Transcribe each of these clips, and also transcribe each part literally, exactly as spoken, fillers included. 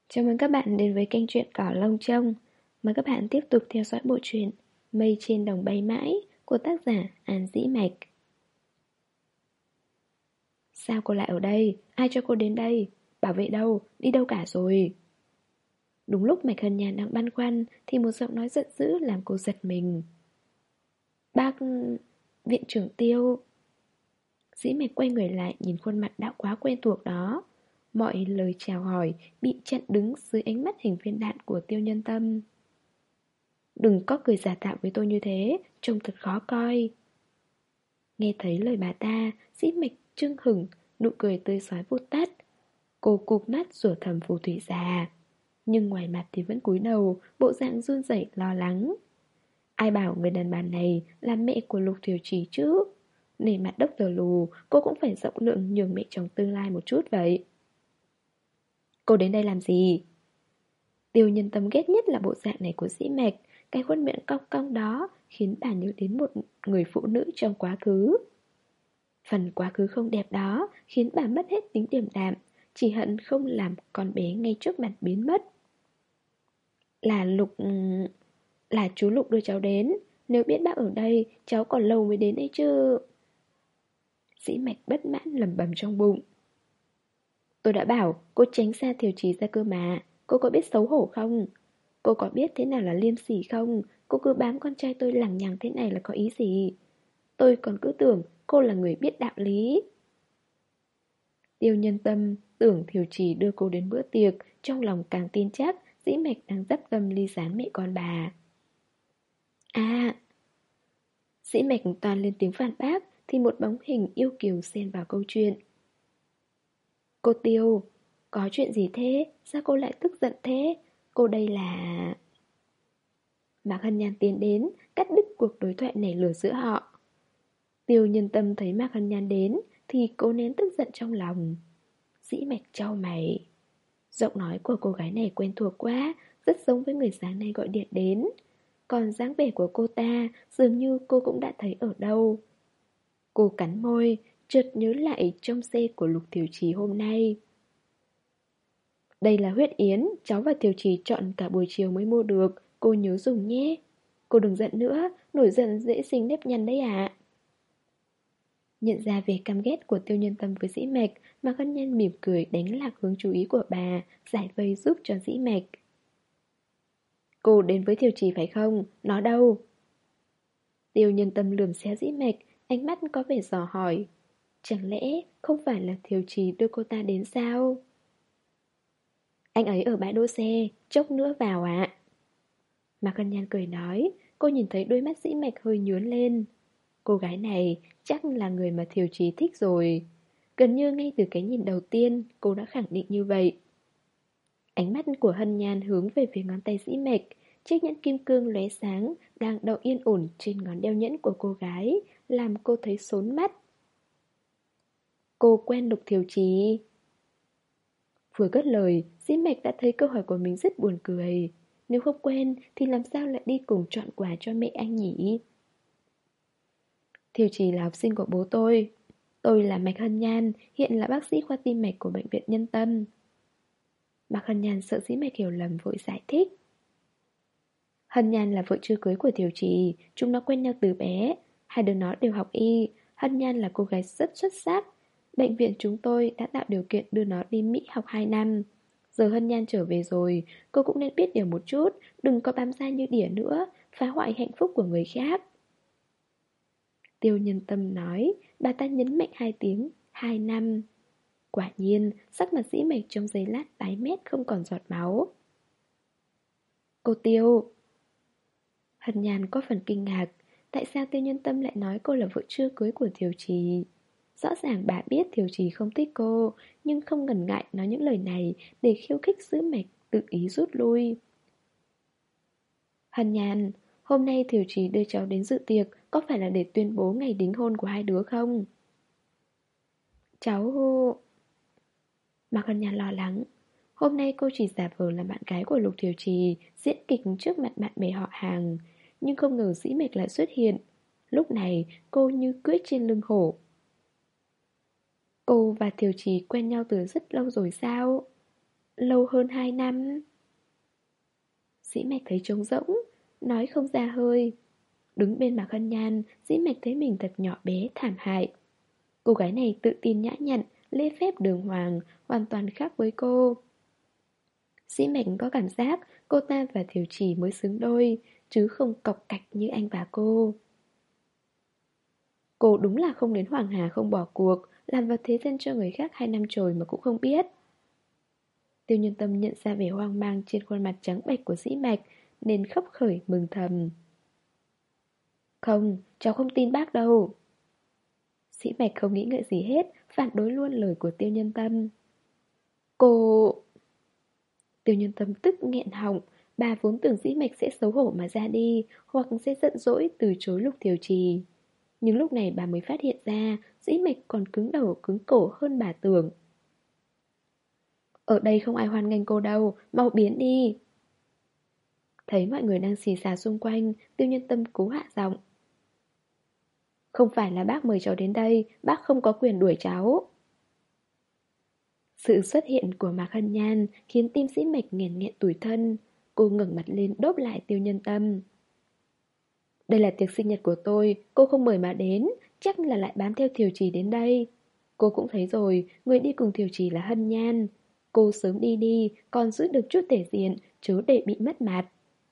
Chào mừng các bạn đến với kênh truyện Cỏ Lông Trông. Mời các bạn tiếp tục theo dõi bộ truyện Mây trên đồng bay mãi của tác giả An Dĩ Mạch. Sao cô lại ở đây? Ai cho cô đến đây? Bảo vệ đâu? Đi đâu cả rồi? Đúng lúc Mạch Hân Nhàn đang băn khoăn thì một giọng nói giận dữ làm cô giật mình. Bác... Viện trưởng Tiêu. Dĩ Mạch quay người lại nhìn khuôn mặt đã quá quen thuộc đó. Mọi lời chào hỏi bị chặn đứng dưới ánh mắt hình viên đạn của Tiêu Nhân Tâm. Đừng có cười giả tạo với tôi như thế, trông thật khó coi. Nghe thấy lời bà ta, Dĩ Mạch chưng hửng, nụ cười tươi xóa vụt tắt. Cô cụp mắt rủa thầm phù thủy già. Nhưng ngoài mặt thì vẫn cúi đầu, bộ dạng run rẩy lo lắng. Ai bảo người đàn bà này là mẹ của Lục Thiều Chỉ chứ? Nể mặt đốc tờ lù, cô cũng phải rộng lượng nhường mẹ chồng tương lai một chút vậy. Cô đến đây làm gì? Tiêu Nhân Tâm ghét nhất là bộ dạng này của Dĩ Mạch. Cái khuôn miệng cong cong đó khiến bà nhớ đến một người phụ nữ trong quá khứ. Phần quá khứ không đẹp đó khiến bà mất hết tính điềm đạm, chỉ hận không làm con bé ngay trước mặt biến mất. Là Lục... Là chú Lục đưa cháu đến. Nếu biết bác ở đây, cháu còn lâu mới đến ấy chứ. Dĩ Mạch bất mãn lẩm bẩm trong bụng. Tôi đã bảo cô tránh xa Thiều Chí ra cơ mà. Cô có biết xấu hổ không? Cô có biết thế nào là liêm sỉ không? Cô cứ bám con trai tôi lằng nhằng thế này là có ý gì? Tôi còn cứ tưởng cô là người biết đạo lý. Tiêu Nhân Tâm tưởng Thiều Trì đưa cô đến bữa tiệc, trong lòng càng tin chắc Dĩ Mạch đang dấp tâm ly gián mẹ con bà. À! Dĩ Mạch toàn lên tiếng phản bác thì một bóng hình yêu kiều xen vào câu chuyện. Cô Tiêu, có chuyện gì thế? Sao cô lại tức giận thế? Cô đây là... Mạc Hân Nhan tiến đến, cắt đứt cuộc đối thoại nảy lửa giữa họ. Tiêu Nhân Tâm thấy Mạc Hân Nhan đến thì cố nén tức giận trong lòng. Dĩ Mạch chau mày. Giọng nói của cô gái này quen thuộc quá, rất giống với người sáng nay gọi điện đến. Còn dáng vẻ của cô ta dường như cô cũng đã thấy ở đâu. Cô cắn môi, chợt nhớ lại trong xe của Lục Thiều Trì hôm nay. Đây là huyết yến, cháu và Thiều Trì chọn cả buổi chiều mới mua được, cô nhớ dùng nhé. Cô đừng giận nữa, nổi giận dễ sinh nếp nhăn đấy ạ. Nhận ra về căm ghét của Tiêu Nhân Tâm với Dĩ Mạch, Mạc Hân Nhân mỉm cười đánh lạc hướng chú ý của bà, giải vây giúp cho Dĩ Mạch. Cô đến với Thiều Trì phải không? Nó đâu? Tiêu Nhân Tâm lườm xéo Dĩ Mạch, ánh mắt có vẻ dò hỏi. Chẳng lẽ không phải là Thiều Trì đưa cô ta đến sao? Anh ấy ở bãi đỗ xe, chốc nữa vào ạ. Mạc Hân Nhan cười nói, cô nhìn thấy đôi mắt Dĩ Mạch hơi nhướng lên. Cô gái này chắc là người mà Thiều Chí thích rồi. Gần như ngay từ cái nhìn đầu tiên, cô đã khẳng định như vậy. Ánh mắt của Hân Nhan hướng về phía ngón tay Dĩ Mạch, chiếc nhẫn kim cương lóe sáng đang đậu yên ổn trên ngón đeo nhẫn của cô gái, làm cô thấy sốn mắt. Cô quen Lục Thiều Chí. Vừa cất lời, Dĩ Mạch đã thấy câu hỏi của mình rất buồn cười. Nếu không quen thì làm sao lại đi cùng chọn quà cho mẹ anh nhỉ? Thiều Trì là học sinh của bố tôi. Tôi là Mạch Hân Nhan, hiện là bác sĩ khoa tim mạch của Bệnh viện Nhân Tâm. Mạc Hân Nhan sợ Dĩ Mạch hiểu lầm vội giải thích. Hân Nhan là vợ chưa cưới của Thiều Trì, chúng nó quen nhau từ bé. Hai đứa nó đều học y, Hân Nhan là cô gái rất xuất sắc. Bệnh viện chúng tôi đã tạo điều kiện đưa nó đi Mỹ học hai năm. Giờ Hân Nhan trở về rồi, cô cũng nên biết điều một chút, đừng có bám dai như đỉa nữa, phá hoại hạnh phúc của người khác. Tiêu Nhân Tâm nói, bà ta nhấn mạnh hai tiếng, hai năm. Quả nhiên, sắc mặt Dĩ Mạch trong giây lát tái mét không còn giọt máu. Cô Tiêu. Hân Nhan có phần kinh ngạc, tại sao Tiêu Nhân Tâm lại nói cô là vợ chưa cưới của Thiều Trì? Rõ ràng bà biết Thiều Trì không thích cô, nhưng không ngần ngại nói những lời này để khiêu khích Dĩ Mạch tự ý rút lui. Hân Nhan, hôm nay Thiều Trì đưa cháu đến dự tiệc có phải là để tuyên bố ngày đính hôn của hai đứa không? Cháu... Mạc Hân Nhan lo lắng. Hôm nay cô chỉ giả vờ là bạn gái của Lục Thiều Trì, diễn kịch trước mặt bạn bè họ hàng. Nhưng không ngờ Dĩ Mạch lại xuất hiện. Lúc này cô như cưỡi trên lưng hổ. Cô và Thiều Trì quen nhau từ rất lâu rồi sao? lâu hơn hai năm. Dĩ Mạch thấy trống rỗng, nói không ra hơi. Đứng bên Mạc Hân Nhan, Dĩ Mạch thấy mình thật nhỏ bé, thảm hại. Cô gái này tự tin nhã nhặn, lễ phép đường hoàng, hoàn toàn khác với cô. Dĩ Mạch có cảm giác cô ta và Thiều Chỉ mới xứng đôi, chứ không cọc cạch như anh và cô. Cô đúng là không đến Hoàng Hà không bỏ cuộc, làm vào thế dân cho người khác hai năm trời mà cũng không biết. Tiêu Nhân Tâm nhận ra vẻ hoang mang trên khuôn mặt trắng bệch của Dĩ Mạch, nên khấp khởi mừng thầm. Không, cháu không tin bác đâu. Dĩ Mạch không nghĩ ngợi gì hết, phản đối luôn lời của Tiêu Nhân Tâm. Cô... Tiêu Nhân Tâm tức nghẹn họng, bà vốn tưởng Dĩ Mạch sẽ xấu hổ mà ra đi, hoặc sẽ giận dỗi từ chối Lục Thiều Trì. Nhưng lúc này bà mới phát hiện ra Dĩ Mạch còn cứng đầu cứng cổ hơn bà tưởng. Ở đây không ai hoan nghênh cô đâu, mau biến đi. Thấy mọi người đang xì xà xung quanh, Tiêu Nhân Tâm cố hạ giọng. Không phải là bác mời cháu đến đây, bác không có quyền đuổi cháu. Sự xuất hiện của Mạc Hân Nhan khiến tim Dĩ Mạch nghẹn nghẹn tủi thân. Cô ngẩng mặt lên đốp lại Tiêu Nhân Tâm. Đây là tiệc sinh nhật của tôi, cô không mời mà đến, chắc là lại bám theo Thiều Trì đến đây. Cô cũng thấy rồi, người đi cùng Thiều Trì là Hân Nhan. Cô sớm đi đi, còn giữ được chút thể diện, chớ để bị mất mặt.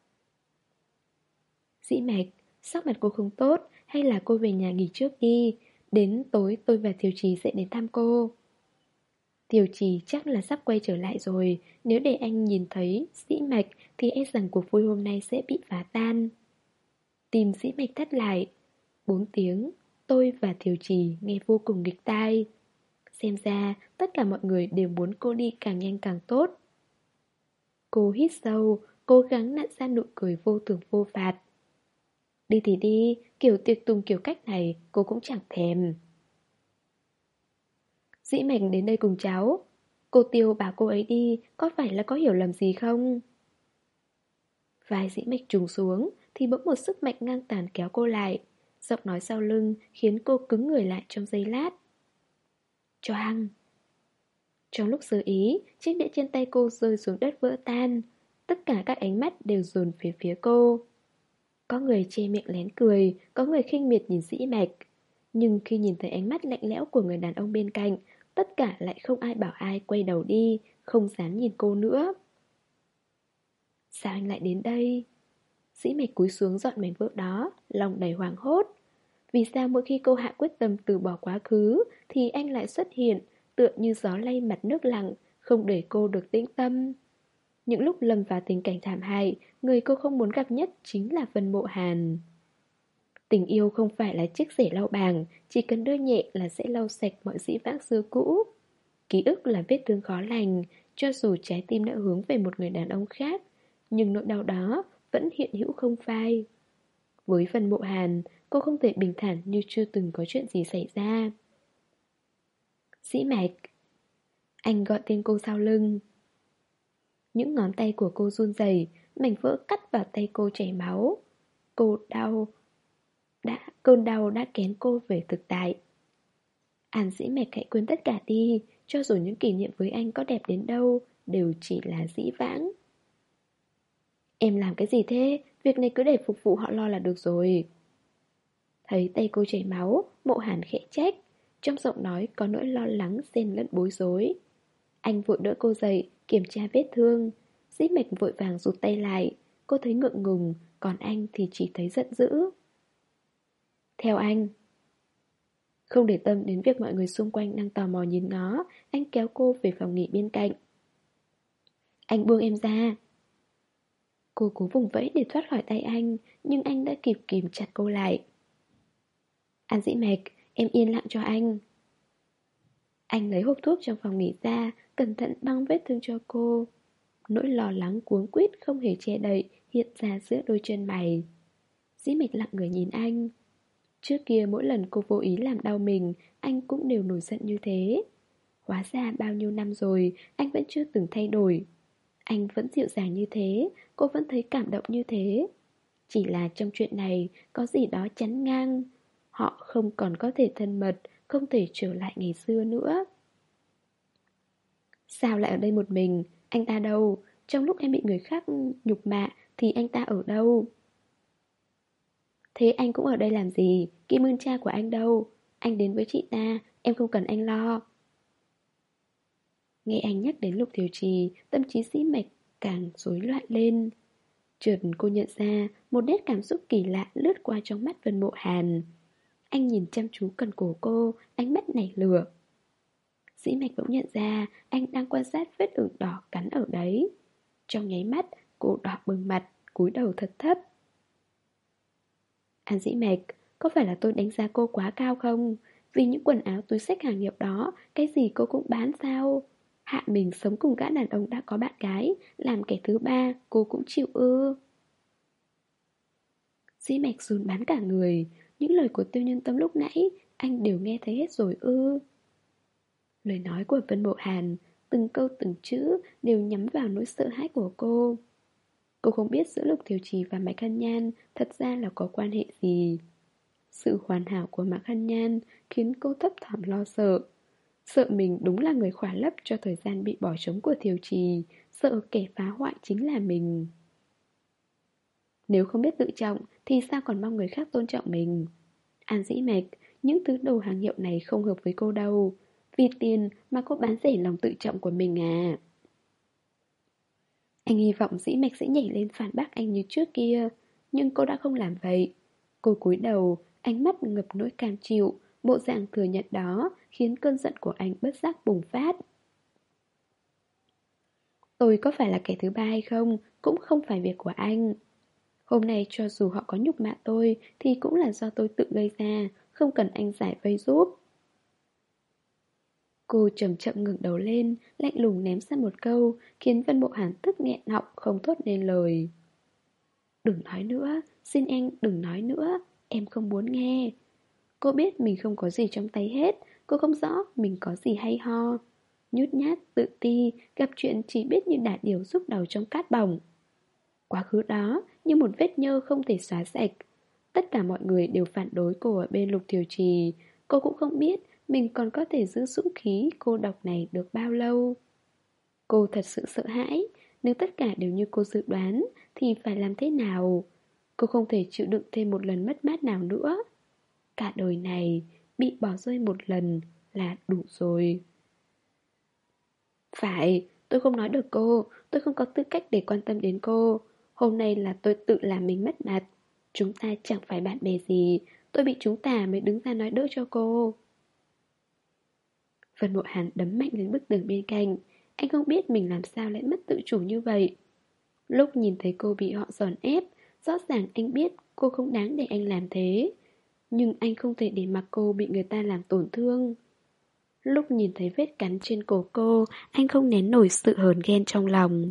Dĩ Mạch, sắc mặt cô không tốt, hay là cô về nhà nghỉ trước đi. Đến tối tôi và Thiều Trì sẽ đến thăm cô. Thiều Trì chắc là sắp quay trở lại rồi. Nếu để anh nhìn thấy Dĩ Mạch thì e rằng cuộc vui hôm nay sẽ bị phá tan. Tim Dĩ Mạch thắt lại. Bốn tiếng, tôi và Thiều Trì nghe vô cùng nghịch tai. Xem ra tất cả mọi người đều muốn cô đi càng nhanh càng tốt. Cô hít sâu, cố gắng nặn ra nụ cười vô thưởng vô phạt. Đi thì đi, kiểu tiệc tùng kiểu cách này cô cũng chẳng thèm. Dĩ Mạch đến đây cùng cháu. Cô Tiêu bảo cô ấy đi, có phải là có hiểu lầm gì không? Vai Dĩ Mạch trùng xuống thì bỗng một sức mạnh ngang tàn kéo cô lại. Giọng nói sau lưng khiến cô cứng người lại trong giây lát. Choang. Trong lúc sơ ý, chiếc đĩa trên tay cô rơi xuống đất vỡ tan. Tất cả các ánh mắt đều dồn về phía cô. Có người che miệng lén cười, có người khinh miệt nhìn Dĩ Mạch. Nhưng khi nhìn thấy ánh mắt lạnh lẽo của người đàn ông bên cạnh, tất cả lại không ai bảo ai quay đầu đi, không dám nhìn cô nữa. Sao anh lại đến đây? Dĩ Mạch cúi xuống dọn mảnh vỡ đó, lòng đầy hoảng hốt. Vì sao mỗi khi cô hạ quyết tâm từ bỏ quá khứ thì anh lại xuất hiện, tựa như gió lay mặt nước lặng, không để cô được tĩnh tâm. Những lúc lâm vào tình cảnh thảm hại, người cô không muốn gặp nhất chính là Vân Mộ Hàn. Tình yêu không phải là chiếc rẻ lau bảng, chỉ cần đưa nhẹ là sẽ lau sạch mọi dĩ vãng xưa cũ. Ký ức là vết thương khó lành, cho dù trái tim đã hướng về một người đàn ông khác, nhưng nỗi đau đó vẫn hiện hữu không phai. Với Vân Mộ Hàn, cô không thể bình thản như chưa từng có chuyện gì xảy ra. Dĩ Mạch. Anh gọi tên cô sau lưng. Những ngón tay của cô run rẩy, mảnh vỡ cắt vào tay cô chảy máu. Cô đau. Đã, cơn đau đã kéo cô về thực tại. An Dĩ Mạch, hãy quên tất cả đi, cho dù những kỷ niệm với anh có đẹp đến đâu, đều chỉ là dĩ vãng. Em làm cái gì thế? Việc này cứ để phục vụ họ lo là được rồi. Thấy tay cô chảy máu, Mộ Hàn khẽ trách. Trong giọng nói có nỗi lo lắng xen lẫn bối rối. Anh vội đỡ cô dậy, kiểm tra vết thương. Dĩ Mạch vội vàng rụt tay lại. Cô thấy ngượng ngùng, còn anh thì chỉ thấy giận dữ. Theo anh. Không để tâm đến việc mọi người xung quanh đang tò mò nhìn ngó, anh kéo cô về phòng nghỉ bên cạnh. Anh buông em ra. Cô cố vùng vẫy để thoát khỏi tay anh, nhưng anh đã kịp kìm chặt cô lại. An Dĩ Mạch, em yên lặng cho anh. Anh lấy hộp thuốc trong phòng nghỉ ra, cẩn thận băng vết thương cho cô. Nỗi lo lắng cuống quýt không hề che đậy hiện ra giữa đôi chân mày. Dĩ Mạch lặng người nhìn anh. Trước kia mỗi lần cô vô ý làm đau mình, anh cũng đều nổi giận như thế. Hóa ra bao nhiêu năm rồi, anh vẫn chưa từng thay đổi. Anh vẫn dịu dàng như thế, cô vẫn thấy cảm động như thế. Chỉ là trong chuyện này có gì đó chắn ngang. Họ không còn có thể thân mật, không thể trở lại ngày xưa nữa. Sao lại ở đây một mình? Anh ta đâu? Trong lúc em bị người khác nhục mạ thì anh ta ở đâu? Thế anh cũng ở đây làm gì? Kim Ưn cha của anh đâu? Anh đến với chị ta, em không cần anh lo. Nghe anh nhắc đến Lục Thiều Trì, tâm trí Dĩ Mạch càng rối loạn lên. Chợt cô nhận ra một nét cảm xúc kỳ lạ lướt qua trong mắt Vân Mộ Hàn. Anh nhìn chăm chú cần cổ cô, ánh mắt nảy lửa. Dĩ Mạch bỗng nhận ra anh đang quan sát vết ửng đỏ cắn ở đấy. Trong nháy mắt, cô đỏ bừng mặt, cúi đầu thật thấp. An Dĩ Mạch, có phải là tôi đánh giá cô quá cao không? Vì những quần áo túi xách hàng hiệu đó, cái gì cô cũng bán sao? Hạ mình sống cùng gã đàn ông đã có bạn gái, làm kẻ thứ ba, cô cũng chịu ư? Dĩ Mạch run bắn cả người. Những lời của Tiêu Nhân Tâm lúc nãy anh đều nghe thấy hết rồi ư? Lời nói của Vân Mộ Hàn, từng câu từng chữ đều nhắm vào nỗi sợ hãi của cô. Cô không biết giữa Lục Thiều Trì và Mạch Hân Nhan thật ra là có quan hệ gì. Sự hoàn hảo của Mạc Hân Nhan khiến cô thấp thỏm lo sợ. Sợ mình đúng là người khỏa lấp cho thời gian bị bỏ trống của Thiều Trì, sợ kẻ phá hoại chính là mình. Nếu không biết tự trọng thì sao còn mong người khác tôn trọng mình? An Dĩ Mạch, những thứ đồ hàng hiệu này không hợp với cô đâu. Vì tiền mà cô bán rẻ lòng tự trọng của mình à? Anh hy vọng Dĩ Mạch sẽ nhảy lên phản bác anh như trước kia, nhưng cô đã không làm vậy. Cô cúi đầu, ánh mắt ngập nỗi cam chịu, bộ dạng thừa nhận đó khiến cơn giận của anh bất giác bùng phát. Tôi có phải là kẻ thứ ba hay không cũng không phải việc của anh. Hôm nay cho dù họ có nhục mạ tôi thì cũng là do tôi tự gây ra, không cần anh giải vây giúp. Cô chậm chậm ngẩng đầu lên, lạnh lùng ném ra một câu, khiến Vân Mộ Hàn tức nghẹn họng không thốt nên lời. Đừng nói nữa, xin anh đừng nói nữa, em không muốn nghe. Cô biết mình không có gì trong tay hết, cô không rõ mình có gì hay ho. Nhút nhát, tự ti, gặp chuyện chỉ biết như đả điểu rúc đầu trong cát bỏng. Quá khứ đó như một vết nhơ không thể xóa sạch. Tất cả mọi người đều phản đối cô ở bên Lục Thiều Trì. Cô cũng không biết mình còn có thể giữ dũng khí cô độc này được bao lâu. Cô thật sự sợ hãi. Nếu tất cả đều như cô dự đoán thì phải làm thế nào? Cô không thể chịu đựng thêm một lần mất mát nào nữa. Cả đời này bị bỏ rơi một lần là đủ rồi. Phải, tôi không nói được cô. Tôi không có tư cách để quan tâm đến cô. Hôm nay là tôi tự làm mình mất mặt. Chúng ta chẳng phải bạn bè gì. Tôi bị chúng ta mới đứng ra nói đỡ cho cô. Vân Mộ Hàn đấm mạnh lên bức tường bên cạnh. Anh không biết mình làm sao lại mất tự chủ như vậy. Lúc nhìn thấy cô bị họ giòn ép, rõ ràng anh biết cô không đáng để anh làm thế. Nhưng anh không thể để mặc cô bị người ta làm tổn thương. Lúc nhìn thấy vết cắn trên cổ cô, anh không nén nổi sự hờn ghen trong lòng.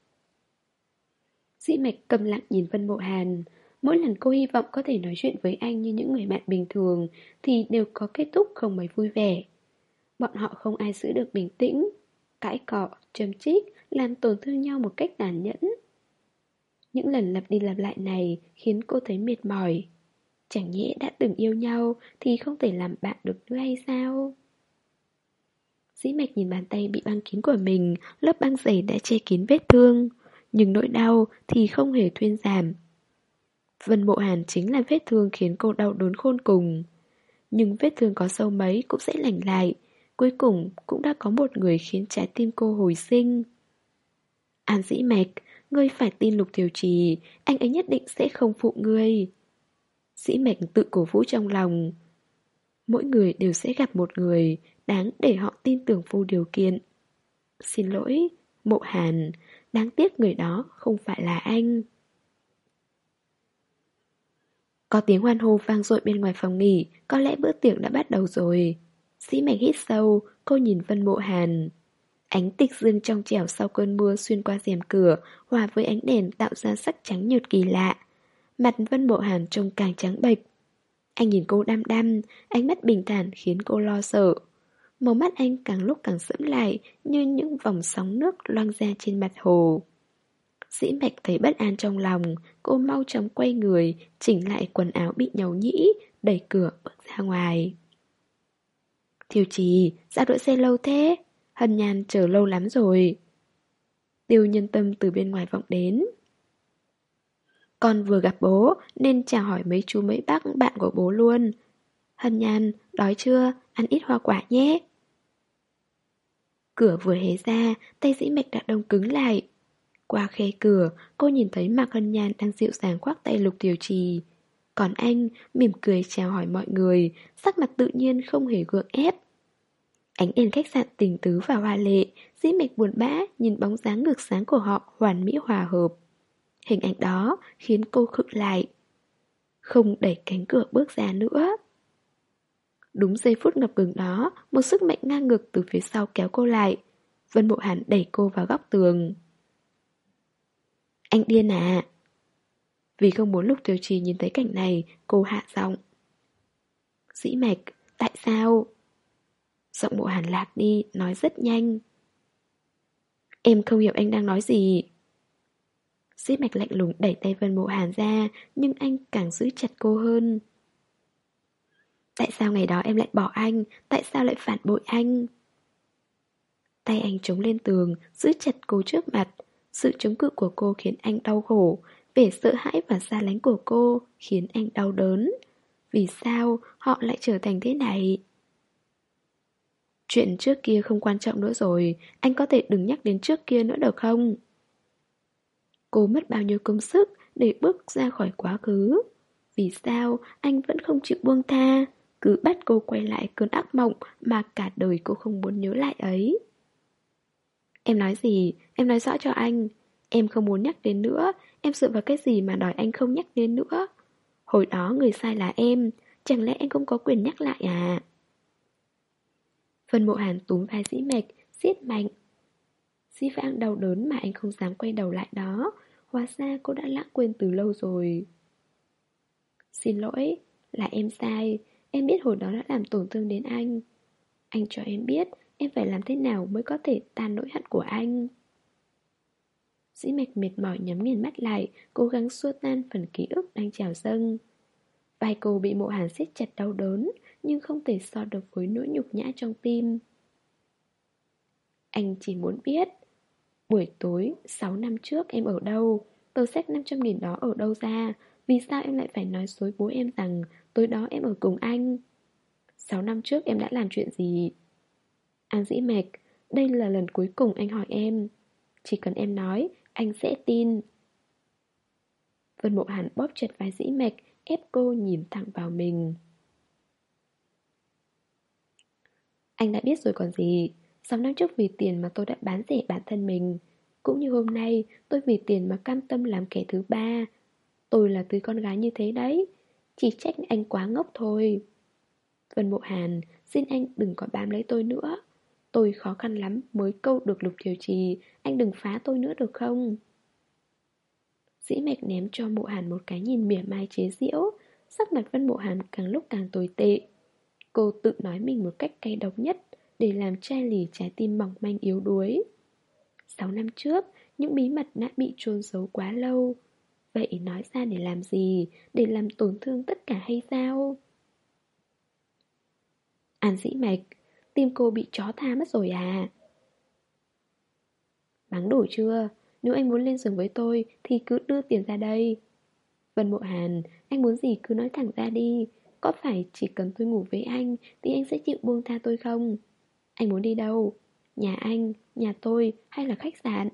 Dĩ Mạch câm lặng nhìn Vân Mộ Hàn. Mỗi lần cô hy vọng có thể nói chuyện với anh như những người bạn bình thường thì đều có kết thúc không mấy vui vẻ. Bọn họ không ai giữ được bình tĩnh. Cãi cọ, châm chích, làm tổn thương nhau một cách tàn nhẫn. Những lần lặp đi lặp lại này khiến cô thấy mệt mỏi. Chẳng nhẽ đã từng yêu nhau thì không thể làm bạn được nữa hay sao? Dĩ Mạch nhìn bàn tay bị băng kín của mình, lớp băng dày đã che kín vết thương. Nhưng nỗi đau thì không hề thuyên giảm. Vân Mộ Hàn chính là vết thương khiến cô đau đớn khôn cùng. Nhưng vết thương có sâu mấy cũng sẽ lành lại. Cuối cùng cũng đã có một người khiến trái tim cô hồi sinh. An Dĩ Mạch, ngươi phải tin Lục Thiều Trì, anh ấy nhất định sẽ không phụ ngươi. Dĩ Mạch tự cổ vũ trong lòng. Mỗi người đều sẽ gặp một người đáng để họ tin tưởng vô điều kiện. Xin lỗi, Mộ Hàn, đáng tiếc người đó không phải là anh. Có tiếng hoan hô vang dội bên ngoài phòng nghỉ, có lẽ bữa tiệc đã bắt đầu rồi. Dĩ Mạch hít sâu, cô nhìn Vân Mộ Hàn. Ánh tịch dương trong trẻo sau cơn mưa xuyên qua rèm cửa, hòa với ánh đèn tạo ra sắc trắng nhợt kỳ lạ. Mặt Vân Mộ Hàn trông càng trắng bệch. Anh nhìn cô đăm đăm, ánh mắt bình thản khiến cô lo sợ. Màu mắt anh càng lúc càng sẫm lại như những vòng sóng nước loang ra trên mặt hồ. Dĩ Mạch thấy bất an trong lòng, cô mau chóng quay người, chỉnh lại quần áo bị nhàu nhĩ, đẩy cửa bước ra ngoài. Thiều Trì, sao đợi xe lâu thế? Hân Nhan chờ lâu lắm rồi. Tiêu Nhân Tâm từ bên ngoài vọng đến. Con vừa gặp bố nên chào hỏi mấy chú mấy bác bạn của bố luôn. Hân Nhan, đói chưa? Ăn ít hoa quả nhé. Cửa vừa hé ra, tay Dĩ Mạch đã đông cứng lại. Qua khe cửa, cô nhìn thấy Mạc Hân Nhan đang dịu dàng khoác tay Lục Tiểu Trì. Còn anh, mỉm cười chào hỏi mọi người, sắc mặt tự nhiên không hề gượng ép. Ánh đèn khách sạn tình tứ và hoa lệ, Dĩ Mạch buồn bã nhìn bóng dáng ngược sáng của họ hoàn mỹ hòa hợp. Hình ảnh đó khiến cô khựng lại. Không đẩy cánh cửa bước ra nữa. Đúng giây phút ngập ngừng đó, một sức mạnh ngang ngược từ phía sau kéo cô lại. Vân Mộ Hàn đẩy cô vào góc tường. Anh điên à? Vì không muốn Lục Tiểu Trì nhìn thấy cảnh này, cô hạ giọng. Dĩ Mạch, tại sao? Giọng Mộ Hàn lạc đi, nói rất nhanh. Em không hiểu anh đang nói gì. Dĩ Mạch lạnh lùng đẩy tay Vân Mộ Hàn ra, nhưng anh càng giữ chặt cô hơn. Tại sao ngày đó em lại bỏ anh? Tại sao lại phản bội anh? Tay anh chống lên tường, giữ chặt cô trước mặt. Sự chống cự của cô khiến anh đau khổ. Vẻ sợ hãi và xa lánh của cô khiến anh đau đớn. Vì sao họ lại trở thành thế này? Chuyện trước kia không quan trọng nữa rồi. Anh có thể đừng nhắc đến trước kia nữa được không? Cô mất bao nhiêu công sức để bước ra khỏi quá khứ. Vì sao anh vẫn không chịu buông tha, cứ bắt cô quay lại cơn ác mộng mà cả đời cô không muốn nhớ lại ấy. Em nói gì? Em nói rõ cho anh. Em không muốn nhắc đến nữa. Em dựa vào cái gì mà đòi anh không nhắc đến nữa? Hồi đó người sai là em. Chẳng lẽ anh không có quyền nhắc lại à? Vân Mộ Hàn túm vai Dĩ Mạch, siết mạnh. Dĩ vãng đau đớn mà anh không dám quay đầu lại đó. Hóa ra cô đã lãng quên từ lâu rồi. Xin lỗi, là em sai. Em biết hồi đó đã làm tổn thương đến anh. Anh cho em biết em phải làm thế nào mới có thể tan nỗi hận của anh. Dĩ Mạch mệt mỏi nhắm nghiền mắt lại, cố gắng xua tan phần ký ức đang trào dâng. Vai cô bị Mộ Hàn siết chặt đau đớn, nhưng không thể so được với nỗi nhục nhã trong tim. Anh chỉ muốn biết, buổi tối sáu năm trước em ở đâu? Tờ séc năm trăm nghìn đó ở đâu ra? Vì sao em lại phải nói dối bố em rằng tối đó em ở cùng anh? Sáu năm trước em đã làm chuyện gì? An Dĩ Mạch, đây là lần cuối cùng anh hỏi em. Chỉ cần em nói, anh sẽ tin. Vân Mộ Hàn bóp chặt vai Dĩ Mạch, ép cô nhìn thẳng vào mình. Anh đã biết rồi còn gì. Sáu năm trước vì tiền mà tôi đã bán rẻ bản thân mình. Cũng như hôm nay, tôi vì tiền mà cam tâm làm kẻ thứ ba. Tôi là thứ con gái như thế đấy. Chỉ trách anh quá ngốc thôi. Vân Mộ Hàn, xin anh đừng có bám lấy tôi nữa. Tôi khó khăn lắm mới câu được Lục Thiều Trì. Anh đừng phá tôi nữa được không? Dĩ Mạch ném cho Mộ Hàn một cái nhìn mỉa mai chế giễu. Sắc mặt Vân Mộ Hàn càng lúc càng tồi tệ. Cô tự nói mình một cách cay độc nhất để làm chai lì trái tim mỏng manh yếu đuối. Sáu năm trước, những bí mật đã bị chôn giấu quá lâu. Vậy nói ra để làm gì? Để làm tổn thương tất cả hay sao? An Dĩ Mạch, tim cô bị chó tha mất rồi à? Mắng đủ chưa? Nếu anh muốn lên giường với tôi thì cứ đưa tiền ra đây. Vân Mộ Hàn, anh muốn gì cứ nói thẳng ra đi. Có phải chỉ cần tôi ngủ với anh thì anh sẽ chịu buông tha tôi không? Anh muốn đi đâu? Nhà anh, nhà tôi hay là khách sạn?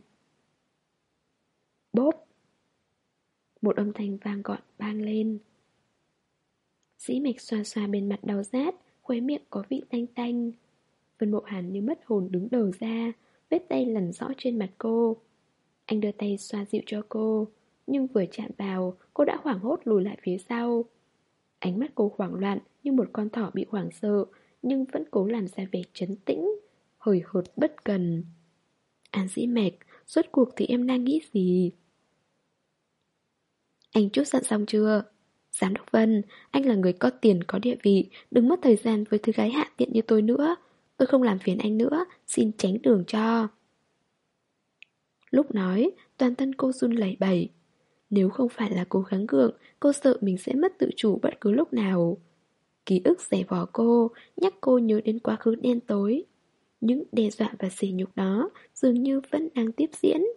Bốp! Một âm thanh vang gọn vang lên. Dĩ Mạch xoa xoa bên mặt đau rát, khóe miệng có vị tanh tanh. Vân Mộ Hàn như mất hồn đứng đờ ra, vết tay lằn rõ trên mặt cô. Anh đưa tay xoa dịu cho cô, nhưng vừa chạm vào, cô đã hoảng hốt lùi lại phía sau. Ánh mắt cô hoảng loạn như một con thỏ bị hoảng sợ, nhưng vẫn cố làm ra vẻ trấn tĩnh, hời hợt bất cần. An Dĩ Mạch, rốt cuộc thì em đang nghĩ gì? Anh chút giận xong chưa? Giám đốc Vân, anh là người có tiền có địa vị, đừng mất thời gian với thứ gái hạ tiện như tôi nữa. Tôi không làm phiền anh nữa, xin tránh đường cho. Lúc nói, toàn thân cô run lẩy bẩy. Nếu không phải là cố gắng gượng, cô sợ mình sẽ mất tự chủ bất cứ lúc nào. Ký ức giày vò cô, nhắc cô nhớ đến quá khứ đen tối. Những đe dọa và sỉ nhục đó dường như vẫn đang tiếp diễn.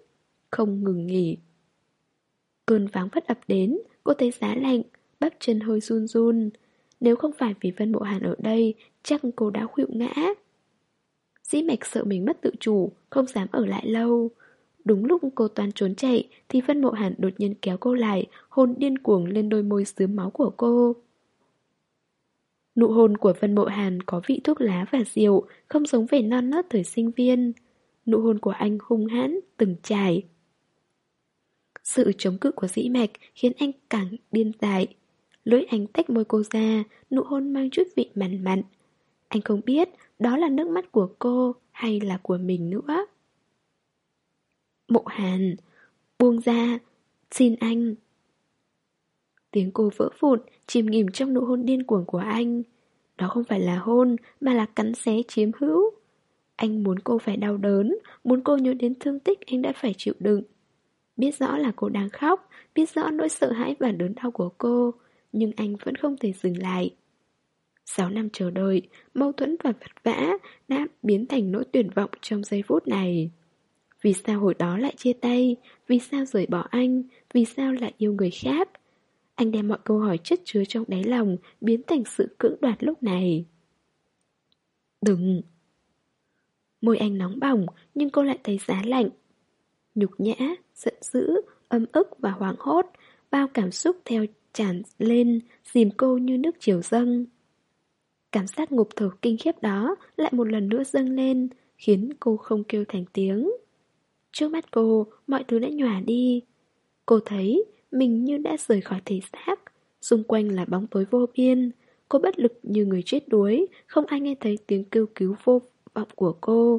không ngừng nghỉ. Cơn váng phất ập đến, cô thấy giá lạnh, bắp chân hơi run run. Nếu không phải vì Vân Mộ Hàn ở đây, chắc cô đã khuỵu ngã. Dĩ Mạch sợ mình mất tự chủ, không dám ở lại lâu. Đúng lúc cô toan trốn chạy thì Vân Mộ Hàn đột nhiên kéo cô lại, hôn điên cuồng lên đôi môi sướm máu của cô. Nụ hôn của Vân Mộ Hàn có vị thuốc lá và rượu, không giống vẻ non nớt thời sinh viên. Nụ hôn của anh hung hãn, từng trải. Sự chống cự của Dĩ Mạch khiến anh càng điên dại. Lưỡi anh tách môi cô ra, nụ hôn mang chút vị mặn mặn. Anh không biết đó là nước mắt của cô hay là của mình nữa. Mộ Hàn, buông ra, xin anh. Tiếng cô vỡ vụn, chìm nghỉm trong nụ hôn điên cuồng của anh. Đó không phải là hôn, mà là cắn xé chiếm hữu. Anh muốn cô phải đau đớn, muốn cô nhớ đến thương tích anh đã phải chịu đựng. Biết rõ là cô đang khóc, biết rõ nỗi sợ hãi và đớn đau của cô, nhưng anh vẫn không thể dừng lại. Sáu năm chờ đợi, mâu thuẫn và vật vã đã biến thành nỗi tuyệt vọng trong giây phút này. Vì sao hồi đó lại chia tay? Vì sao rời bỏ anh? Vì sao lại yêu người khác? Anh đem mọi câu hỏi chất chứa trong đáy lòng biến thành sự cưỡng đoạt lúc này. Đừng! Môi anh nóng bỏng, nhưng cô lại thấy giá lạnh. Nhục nhã, giận dữ, ấm ức và hoảng hốt, bao cảm xúc theo tràn lên, dìm cô như nước triều dâng. Cảm giác ngộp thở kinh khiếp đó lại một lần nữa dâng lên, khiến cô không kêu thành tiếng. Trước mắt cô, mọi thứ đã nhòa đi. Cô thấy mình như đã rời khỏi thể xác, xung quanh là bóng tối vô biên. Cô bất lực như người chết đuối, không ai nghe thấy tiếng kêu cứu vô vọng của cô.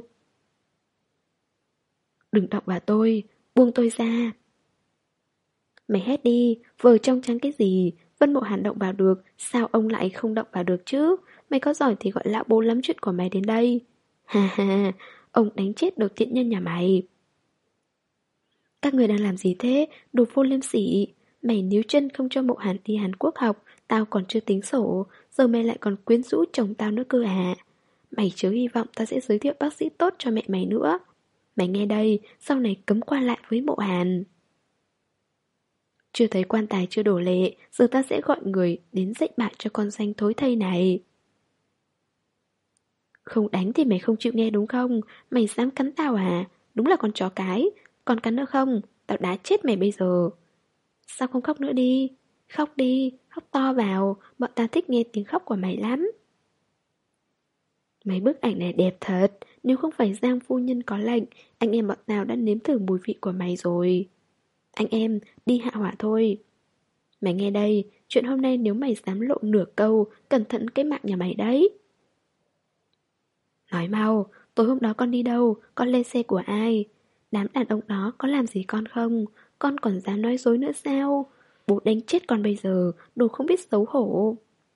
Đừng động vào tôi, buông tôi ra. Mày hét đi, vờ trong trắng cái gì? Vân Mộ Hàn động vào được, sao ông lại không động vào được chứ? Mày có giỏi thì gọi lão bố lắm chuyện của mày đến đây. Ha ha, ông đánh chết đầu tiện nhân nhà mày. Các người đang làm gì thế? Đồ vô liêm sỉ. Mày níu chân không cho Mộ Hàn đi Hàn Quốc học, tao còn chưa tính sổ, giờ mày lại còn quyến rũ chồng tao nữa cơ à? Mày chớ hy vọng tao sẽ giới thiệu bác sĩ tốt cho mẹ mày nữa. Mày nghe đây, sau này cấm qua lại với Mộ Hàn. Chưa thấy quan tài chưa đổ lệ, giờ ta sẽ gọi người đến dạy bại cho con danh thối thây này. Không đánh thì mày không chịu nghe đúng không? Mày dám cắn tao à? Đúng là con chó cái. Còn cắn nữa không? Tao đá chết mày bây giờ. Sao không khóc nữa đi? Khóc đi, khóc to vào. Bọn ta thích nghe tiếng khóc của mày lắm. Mấy bức ảnh này đẹp thật. Nếu không phải Giang phu nhân có lệnh, anh em bọn tao đã nếm thử mùi vị của mày rồi. Anh em, đi hạ hỏa thôi. Mày nghe đây, chuyện hôm nay nếu mày dám lộ nửa câu, cẩn thận cái mạng nhà mày đấy. Nói mau, tối hôm đó con đi đâu, con lên xe của ai? Đám đàn ông đó có làm gì con không? Con còn dám nói dối nữa sao? Bố đánh chết con bây giờ, đồ không biết xấu hổ.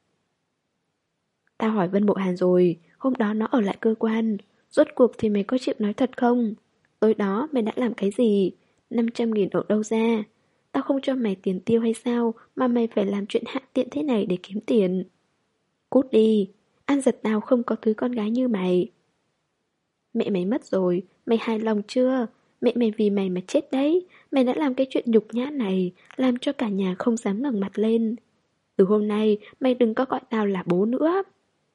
Tao hỏi Vân Mộ Hàn rồi, hôm đó nó ở lại cơ quan. Rốt cuộc thì mày có chịu nói thật không? Tối đó mày đã làm cái gì? năm trăm nghìn ở đâu ra? Tao không cho mày tiền tiêu hay sao mà mày phải làm chuyện hạ tiện thế này để kiếm tiền? Cút đi, ăn giật nào không có thứ con gái như mày. Mẹ mày mất rồi, mày hài lòng chưa? Mẹ mày vì mày mà chết đấy. Mày đã làm cái chuyện nhục nhã này, làm cho cả nhà không dám ngẩng mặt lên. Từ hôm nay, mày đừng có gọi tao là bố nữa.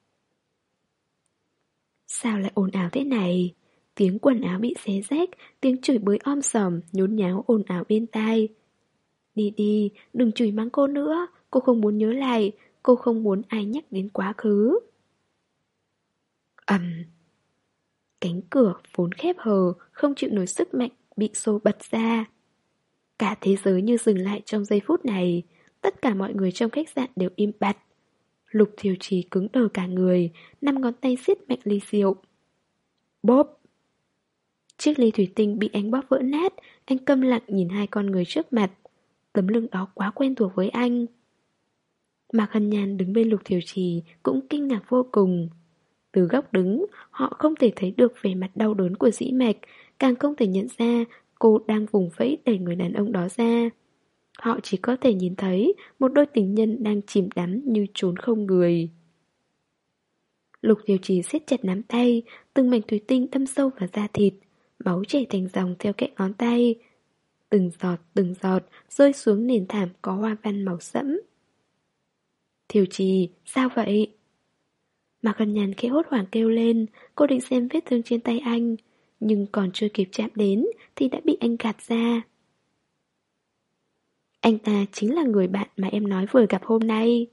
Sao lại ồn ào thế này? Tiếng quần áo bị xé rách, tiếng chửi bới om sòm, nhốn nháo ồn ào bên tai. Đi đi, đừng chửi mắng cô nữa, cô không muốn nhớ lại, cô không muốn ai nhắc đến quá khứ. Ầm. Cánh cửa vốn khép hờ, không chịu nổi sức mạnh, bị xô bật ra. Cả thế giới như dừng lại trong giây phút này, tất cả mọi người trong khách sạn đều im bặt. Lục Thiều Trì cứng đờ cả người, năm ngón tay siết mạnh ly rượu. Bốp! Chiếc ly thủy tinh bị anh bóp vỡ nát, anh câm lặng nhìn hai con người trước mặt. Tấm lưng đó quá quen thuộc với anh. Mạc Hân Nhan đứng bên Lục Thiều Trì cũng kinh ngạc vô cùng. Từ góc đứng, họ không thể thấy được vẻ mặt đau đớn của Dĩ Mạch, càng không thể nhận ra cô đang vùng vẫy đẩy người đàn ông đó ra. Họ chỉ có thể nhìn thấy một đôi tình nhân đang chìm đắm như trốn không người. Lục Thiều Trì siết chặt nắm tay, từng mảnh thủy tinh đâm sâu vào da thịt, máu chảy thành dòng theo kẽ ngón tay. Từng giọt từng giọt rơi xuống nền thảm có hoa văn màu sẫm. Thiều Trì, sao vậy? Mạc Hân Nhàn khẽ hốt hoảng kêu lên. Cô định xem vết thương trên tay anh, nhưng còn chưa kịp chạm đến thì đã bị anh gạt ra. Anh ta chính là người bạn mà em nói vừa gặp hôm nay.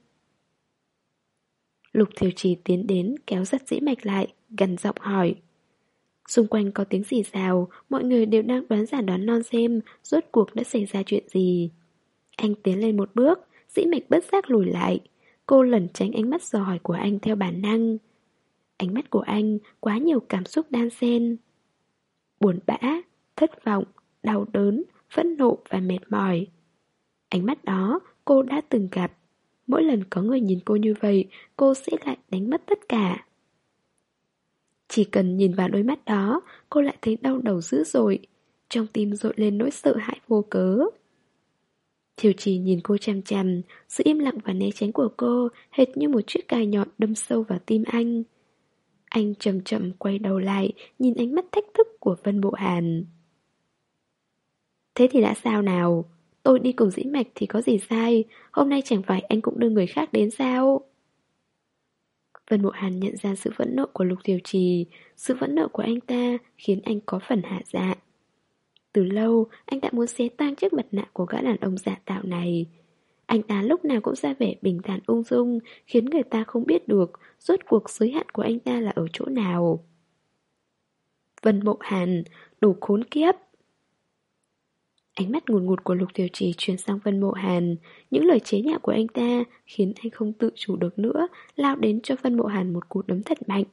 Lục Thiều Trì tiến đến kéo giật Dĩ Mạch lại, gần giọng hỏi. Xung quanh có tiếng rì rào, mọi người đều đang đoán giả đoán non xem rốt cuộc đã xảy ra chuyện gì. Anh tiến lên một bước, Dĩ Mạch bất giác lùi lại. Cô lẩn tránh ánh mắt dò hỏi của anh theo bản năng. Ánh mắt của anh quá nhiều cảm xúc đan xen. Buồn bã, thất vọng, đau đớn, phẫn nộ và mệt mỏi. Ánh mắt đó cô đã từng gặp. Mỗi lần có người nhìn cô như vậy, cô sẽ lại đánh mất tất cả. Chỉ cần nhìn vào đôi mắt đó, cô lại thấy đau đầu dữ dội. Trong tim dội lên nỗi sợ hãi vô cớ. Thiều Trì nhìn cô chằm chằm, sự im lặng và né tránh của cô hệt như một chiếc cài nhọn đâm sâu vào tim anh. Anh chậm chậm quay đầu lại, nhìn ánh mắt thách thức của Vân Bộ Hàn. Thế thì đã sao nào? Tôi đi cùng Dĩ Mạch thì có gì sai? Hôm nay chẳng phải anh cũng đưa người khác đến sao? Vân Bộ Hàn nhận ra sự phẫn nộ của Lục Thiều Trì. Sự phẫn nộ của anh ta khiến anh có phần hạ dạ. Từ lâu, anh đã muốn xé tan chiếc mặt nạ của gã đàn ông giả tạo này. Anh ta lúc nào cũng ra vẻ bình thản ung dung, khiến người ta không biết được rốt cuộc giới hạn của anh ta là ở chỗ nào. Vân Mộ Hàn, đồ khốn kiếp! Ánh mắt ngùn ngụt của Lục Tiểu Trì chuyển sang Vân Mộ Hàn. Những lời chế nhạo của anh ta khiến anh không tự chủ được nữa, lao đến cho Vân Mộ Hàn một cú đấm thật mạnh.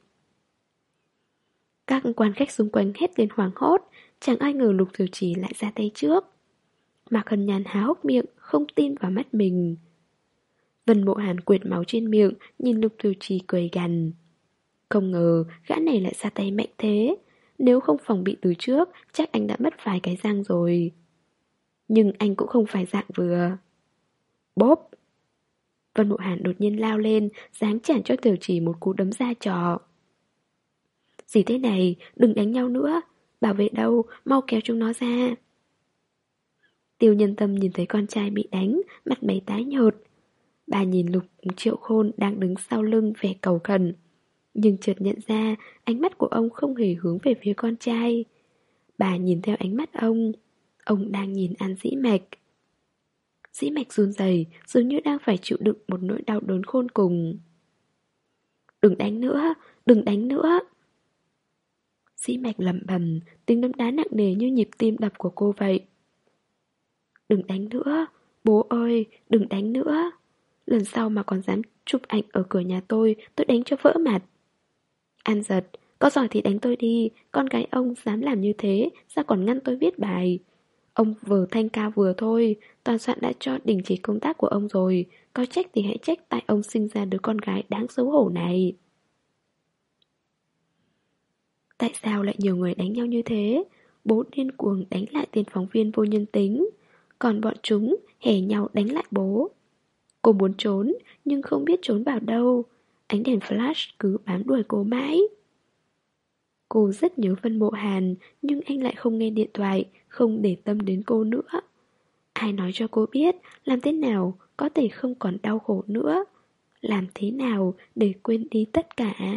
Các quan khách xung quanh hét lên hoảng hốt, chẳng ai ngờ Lục Tiểu Trì lại ra tay trước. Mạc Hân Nhàn há hốc miệng, không tin vào mắt mình. Vân Mộ Hàn quệt máu trên miệng, nhìn Lục Tiểu Trì cười gằn. Không ngờ gã này lại ra tay mạnh thế. Nếu không phòng bị từ trước, chắc anh đã mất vài cái răng rồi. Nhưng anh cũng không phải dạng vừa. Bốp! Vân Mộ Hàn đột nhiên lao lên, giáng chản cho Tiểu Trì một cú đấm ra trò. Gì thế này, đừng đánh nhau nữa. Bảo vệ đâu, mau kéo chúng nó ra. Tiêu Nhân Tâm nhìn thấy con trai bị đánh, mặt mày tái nhợt. Bà nhìn Lục Triệu Khôn đang đứng sau lưng vẻ cầu khẩn. Nhưng chợt nhận ra ánh mắt của ông không hề hướng về phía con trai. Bà nhìn theo ánh mắt ông. Ông đang nhìn An Dĩ Mạch. Dĩ Mạch run rẩy, dường như đang phải chịu đựng một nỗi đau đớn khôn cùng. Đừng đánh nữa, đừng đánh nữa. Dĩ Mạch lẩm bẩm, tiếng đấm đá nặng nề như nhịp tim đập của cô vậy. Đừng đánh nữa, bố ơi, đừng đánh nữa. Lần sau mà còn dám chụp ảnh ở cửa nhà tôi, tôi đánh cho vỡ mặt. An Giật, có giỏi thì đánh tôi đi, con gái ông dám làm như thế, sao còn ngăn tôi viết bài. Ông vừa thanh cao vừa thôi, toàn soạn đã cho đình chỉ công tác của ông rồi, có trách thì hãy trách tại ông sinh ra đứa con gái đáng xấu hổ này. Tại sao lại nhiều người đánh nhau như thế? Bố điên cuồng đánh lại tên phóng viên vô nhân tính, còn bọn chúng hẻ nhau đánh lại bố. Cô muốn trốn, nhưng không biết trốn vào đâu. Ánh đèn flash cứ bám đuổi cô mãi. Cô rất nhớ Vân Mộ Hàn, nhưng anh lại không nghe điện thoại, không để tâm đến cô nữa. Ai nói cho cô biết, làm thế nào có thể không còn đau khổ nữa? Làm thế nào để quên đi tất cả?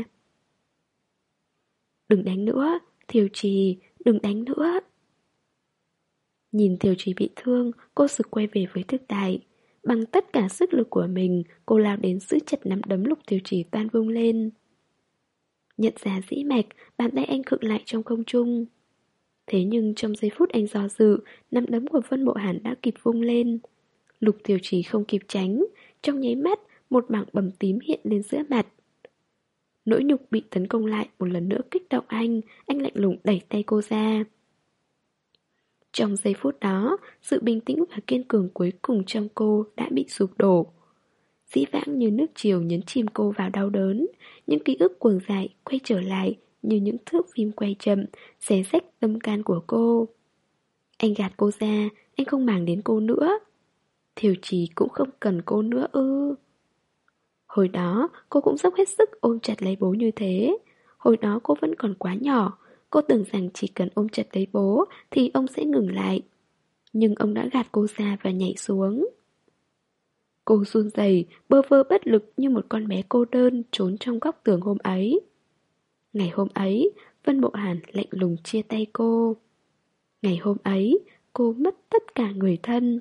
Đừng đánh nữa, Thiều Trì, đừng đánh nữa. Nhìn Thiều Trì bị thương, cô sực quay về với thực tại. Bằng tất cả sức lực của mình, cô lao đến giữ chặt nắm đấm Lục Thiều Trì toan vung lên. Nhận ra Dĩ Mạch, bàn tay anh khựng lại trong không trung. Thế nhưng trong giây phút anh do dự, nắm đấm của Vân Mộ Hàn đã kịp vung lên. Lục Thiều Trì không kịp tránh, trong nháy mắt, một mảng bầm tím hiện lên giữa mặt. Nỗi nhục bị tấn công lại một lần nữa kích động anh, anh lạnh lùng đẩy tay cô ra. Trong giây phút đó, sự bình tĩnh và kiên cường cuối cùng trong cô đã bị sụp đổ. Dĩ vãng như nước triều nhấn chìm cô vào đau đớn, những ký ức cuồng dại quay trở lại như những thước phim quay chậm, xé rách tâm can của cô. Anh gạt cô ra, anh không màng đến cô nữa. Thiều Trì cũng không cần cô nữa ư? Hồi đó, cô cũng dốc hết sức ôm chặt lấy bố như thế. Hồi đó cô vẫn còn quá nhỏ, cô tưởng rằng chỉ cần ôm chặt lấy bố thì ông sẽ ngừng lại. Nhưng ông đã gạt cô ra và nhảy xuống. Cô run rẩy, bơ vơ bất lực như một con bé cô đơn trốn trong góc tường hôm ấy. Ngày hôm ấy, Vân Mộ Hàn lạnh lùng chia tay cô. Ngày hôm ấy, cô mất tất cả người thân.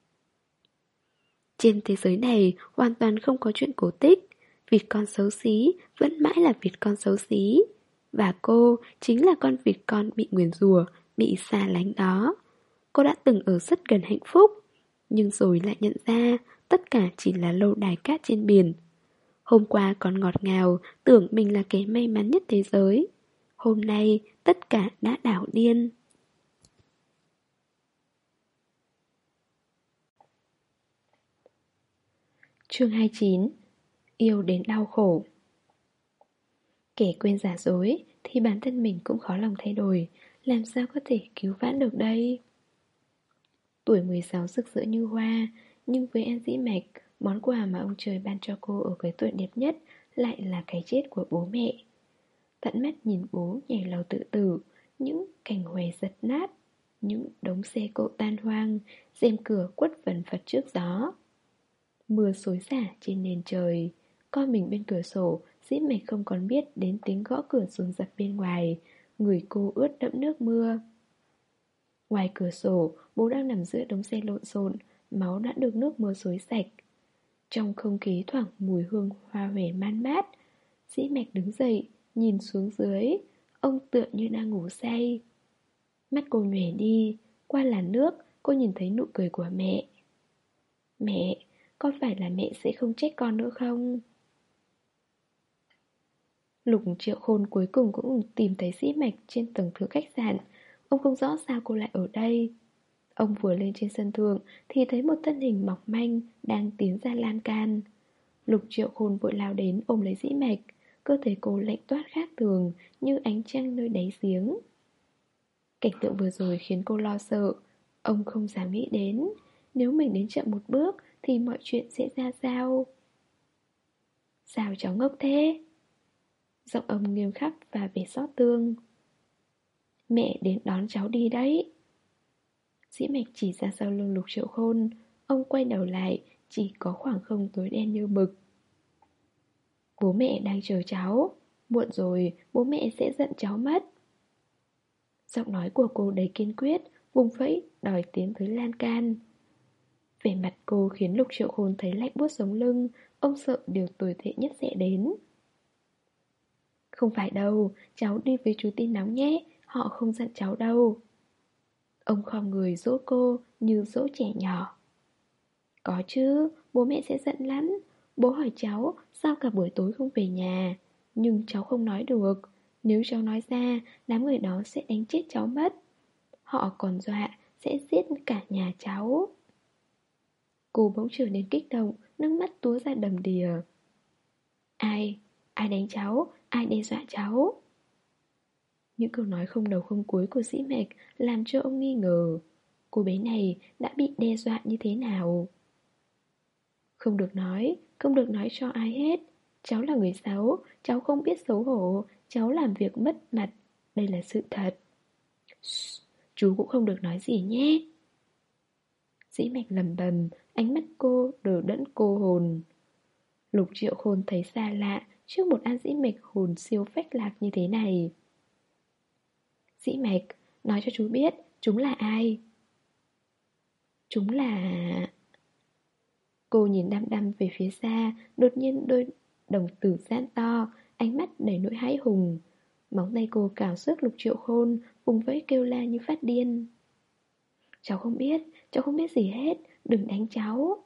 Trên thế giới này hoàn toàn không có chuyện cổ tích. Vịt con xấu xí vẫn mãi là vịt con xấu xí. Và cô chính là con vịt con bị nguyền rủa, bị xa lánh đó. Cô đã từng ở rất gần hạnh phúc, nhưng rồi lại nhận ra tất cả chỉ là lâu đài cát trên biển. Hôm qua còn ngọt ngào, tưởng mình là kẻ may mắn nhất thế giới. Hôm nay tất cả đã đảo điên. Chương hai mươi chín. Yêu đến đau khổ. Kẻ quên giả dối thì bản thân mình cũng khó lòng thay đổi, làm sao có thể cứu vãn được đây? Tuổi mười sáu rực rỡ như hoa, nhưng với An Dĩ Mạch, món quà mà ông trời ban cho cô ở cái tuổi đẹp nhất lại là cái chết của bố mẹ. Tận mắt nhìn bố nhảy lầu tự tử, những cành hòe giật nát, những đống xe cộ tan hoang, rèm cửa quất vần phật trước gió. Mưa xối xả trên nền trời, coi mình bên cửa sổ, Dĩ Mạch không còn biết đến tiếng gõ cửa dồn dập bên ngoài, người cô ướt đẫm nước mưa. Ngoài cửa sổ, bố đang nằm giữa đống xe lộn xộn, máu đã được nước mưa xối sạch. Trong không khí thoảng mùi hương hoa huệ man mát, Dĩ Mạch đứng dậy, nhìn xuống dưới, ông tựa như đang ngủ say. Mắt cô nhoẻn đi, qua làn nước, cô nhìn thấy nụ cười của mẹ. Mẹ, có phải là mẹ sẽ không trách con nữa không? Lục Triệu Khôn cuối cùng cũng tìm thấy Dĩ Mạch trên tầng thượng khách sạn. Ông không rõ sao cô lại ở đây. Ông vừa lên trên sân thượng thì thấy một thân hình mỏng manh đang tiến ra lan can. Lục Triệu Khôn vội lao đến ôm lấy Dĩ Mạch. Cơ thể cô lạnh toát khác thường, như ánh trăng nơi đáy giếng. Cảnh tượng vừa rồi khiến cô lo sợ. Ông không dám nghĩ đến, nếu mình đến chậm một bước thì mọi chuyện sẽ ra sao? Sao cháu ngốc thế? Giọng ông nghiêm khắc và vẻ xót thương. Mẹ đến đón cháu đi đấy. Dĩ Mạch chỉ ra sau lưng Lục Triệu Khôn. Ông quay đầu lại, chỉ có khoảng không tối đen như mực. Bố mẹ đang chờ cháu. Muộn rồi, bố mẹ sẽ giận cháu mất. Giọng nói của cô đầy kiên quyết, vùng vẫy đòi tiến tới lan can. Vẻ mặt cô khiến Lục Triệu Khôn thấy lạnh buốt sống lưng. Ông sợ điều tồi tệ nhất sẽ đến. Không phải đâu, cháu đi với chú Tin Nóng nhé. Họ không giận cháu đâu. Ông khom người dỗ cô như dỗ trẻ nhỏ. Có chứ, bố mẹ sẽ giận lắm. Bố hỏi cháu sao cả buổi tối không về nhà, nhưng cháu không nói được. Nếu cháu nói ra, đám người đó sẽ đánh chết cháu mất. Họ còn dọa sẽ giết cả nhà cháu. Cô bỗng trở nên kích động, nước mắt túa ra đầm đìa. Ai? Ai đánh cháu? Ai đe dọa cháu? Những câu nói không đầu không cuối của Dĩ Mạch làm cho ông nghi ngờ. Cô bé này đã bị đe dọa như thế nào? Không được nói, không được nói cho ai hết. Cháu là người xấu, cháu không biết xấu hổ, cháu làm việc mất mặt. Đây là sự thật. Shh, chú cũng không được nói gì nhé. Dĩ Mạch lầm bầm, ánh mắt cô đờ đẫn cô hồn. Lục Triệu Khôn thấy xa lạ trước một An Dĩ Mạch hồn siêu phách lạc như thế này. Dĩ Mạch, nói cho chú biết, chúng là ai? Chúng là... Cô nhìn đăm đăm về phía xa, đột nhiên đôi đồng tử giãn to, ánh mắt đầy nỗi hãi hùng. Móng tay cô cào xước Lục Triệu Khôn, vùng vẫy kêu la như phát điên. Cháu không biết, cháu không biết gì hết, đừng đánh cháu.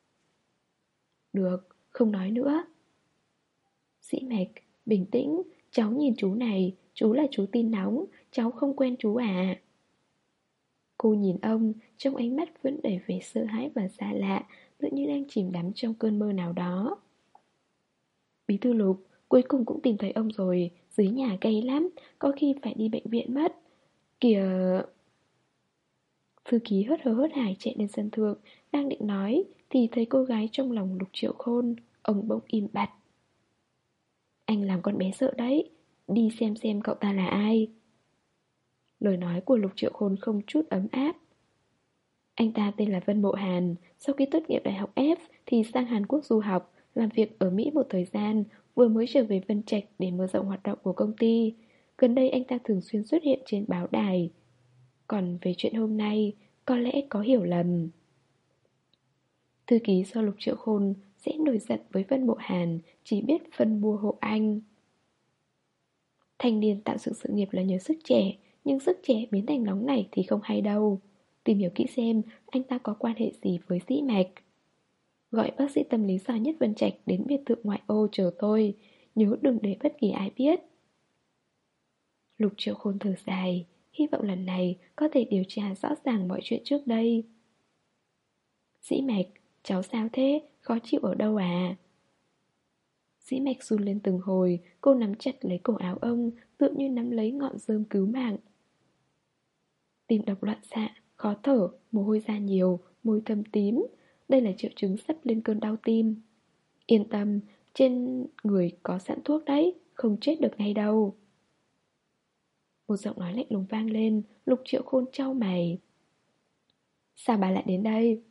Được, không nói nữa. Dĩ Mạch, bình tĩnh, cháu nhìn chú này, chú là chú Tin Nóng, cháu không quen chú à. Cô nhìn ông, trong ánh mắt vẫn đầy vẻ sợ hãi và xa lạ, tựa như đang chìm đắm trong cơn mơ nào đó. Bí thư Lục, cuối cùng cũng tìm thấy ông rồi, dưới nhà cay lắm, có khi phải đi bệnh viện mất. Kìa... Thư ký hớt hớt hớt hải chạy lên sân thượng, đang định nói, thì thấy cô gái trong lòng Lục Triệu Khôn, ông bỗng im bặt. Anh làm con bé sợ đấy, đi xem xem cậu ta là ai. Lời nói của Lục Triệu Khôn không chút ấm áp. Anh ta tên là Vân Mộ Hàn. Sau khi tốt nghiệp đại học F thì sang Hàn Quốc du học, làm việc ở Mỹ một thời gian, vừa mới trở về Vân Trạch để mở rộng hoạt động của công ty. Gần đây anh ta thường xuyên xuất hiện trên báo đài. Còn về chuyện hôm nay, có lẽ có hiểu lầm. Thư ký do Lục Triệu Khôn sẽ nổi giận với Vân Mộ Hàn, chỉ biết phân bua hộ anh. Thanh niên tạo dựng sự nghiệp là nhờ sức trẻ, nhưng sức trẻ biến thành nóng nảy thì không hay đâu. Tìm hiểu kỹ xem anh ta có quan hệ gì với Dĩ Mạch. Gọi bác sĩ tâm lý giỏi nhất Vân Trạch đến biệt thự ngoại ô chờ tôi. Nhớ đừng để bất kỳ ai biết. Lục Triệu Khôn thở dài, hy vọng lần này có thể điều tra rõ ràng mọi chuyện trước đây. Dĩ Mạch, cháu sao thế? Khó chịu ở đâu à? Dĩ Mạch run lên từng hồi, cô nắm chặt lấy cổ áo ông, tựa như nắm lấy ngọn rơm cứu mạng. Tim đập loạn xạ, khó thở, mồ hôi ra nhiều, môi thâm tím. Đây là triệu chứng sắp lên cơn đau tim. Yên tâm, trên người có sẵn thuốc đấy, không chết được ngay đâu. Một giọng nói lạnh lùng vang lên, Lục Triệu Khôn chau mày. Sao bà lại đến đây?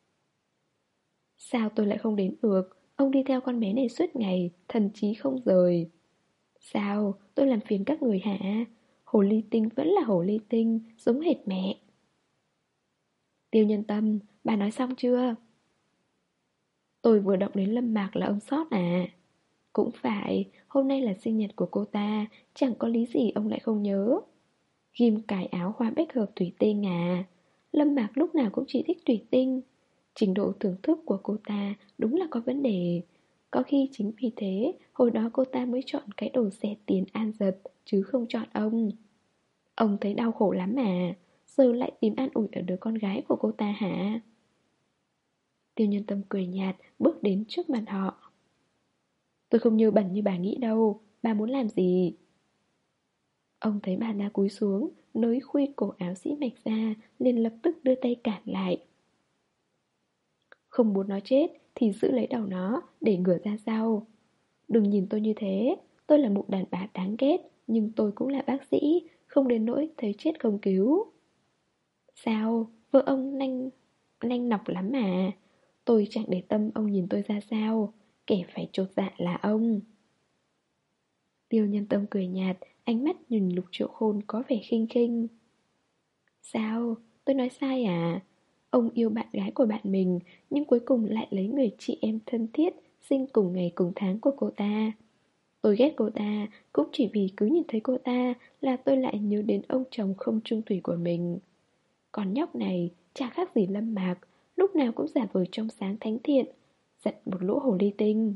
Sao tôi lại không đến được? Ông đi theo con bé này suốt ngày, thần trí không rời. Sao? Tôi làm phiền các người hả? Hồ ly tinh vẫn là hồ ly tinh, giống hệt mẹ. Tiêu Nhân Tâm, bà nói xong chưa? Tôi vừa động đến Lâm Mạc là ông sót à? Cũng phải, hôm nay là sinh nhật của cô ta, chẳng có lý gì ông lại không nhớ. Ghim cài áo hoa bách hợp thủy tinh à? Lâm Mạc lúc nào cũng chỉ thích thủy tinh. Trình độ thưởng thức của cô ta đúng là có vấn đề. Có khi chính vì thế, hồi đó cô ta mới chọn cái đồ rẻ tiền An Dật, chứ không chọn ông. Ông thấy đau khổ lắm mà, giờ lại tìm an ủi ở đứa con gái của cô ta hả? Tiêu Nhân Tâm cười nhạt, bước đến trước mặt họ. Tôi không như bẩn như bà nghĩ đâu, bà muốn làm gì? Ông thấy bà ta cúi xuống, nới khuy cổ áo Dĩ Mạch ra, liền lập tức đưa tay cản lại. Không muốn nó chết thì giữ lấy đầu nó để ngửa ra sau. Đừng nhìn tôi như thế, tôi là một đàn bà đáng ghét, nhưng tôi cũng là bác sĩ, không đến nỗi thấy chết không cứu. Sao, vợ ông nanh, nanh nọc lắm mà. Tôi chẳng để tâm ông nhìn tôi ra sao, kẻ phải chột dạ là ông. Tiêu Nhân Tâm cười nhạt, ánh mắt nhìn Lục Triệu Khôn có vẻ khinh khinh. Sao, tôi nói sai à? Ông yêu bạn gái của bạn mình, nhưng cuối cùng lại lấy người chị em thân thiết, sinh cùng ngày cùng tháng của cô ta. Tôi ghét cô ta, cũng chỉ vì cứ nhìn thấy cô ta là tôi lại nhớ đến ông chồng không trung thủy của mình. Còn nhóc này, chả khác gì Lâm Mạc, lúc nào cũng giả vờ trong sáng thánh thiện, giật một lũ hồ ly tinh.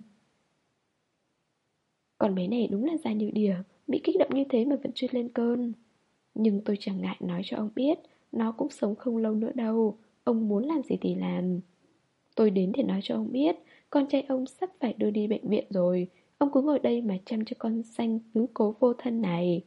Còn bé này đúng là da như đỉa, bị kích động như thế mà vẫn chưa lên cơn. Nhưng tôi chẳng ngại nói cho ông biết, nó cũng sống không lâu nữa đâu, ông muốn làm gì thì làm. Tôi đến để nói cho ông biết, con trai ông sắp phải đưa đi bệnh viện rồi, ông cứ ngồi đây mà chăm cho con xanh tứ cố vô thân này.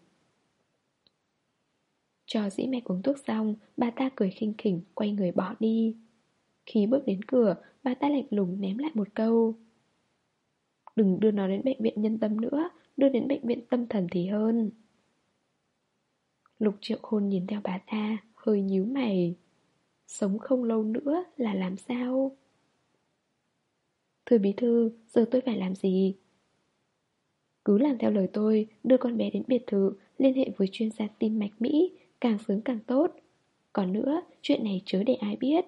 Cho Dĩ Mạch uống thuốc xong, bà ta cười khinh khỉnh, quay người bỏ đi. Khi bước đến cửa, bà ta lạnh lùng ném lại một câu. Đừng đưa nó đến bệnh viện Nhân Tâm nữa, đưa đến bệnh viện tâm thần thì hơn. Lục Triệu Khôn nhìn theo bà ta, hơi nhíu mày. Sống không lâu nữa là làm sao? Thưa bí thư, giờ tôi phải làm gì? Cứ làm theo lời tôi, đưa con bé đến biệt thự, liên hệ với chuyên gia tim mạch Mỹ, càng sớm càng tốt. Còn nữa, chuyện này chớ để ai biết.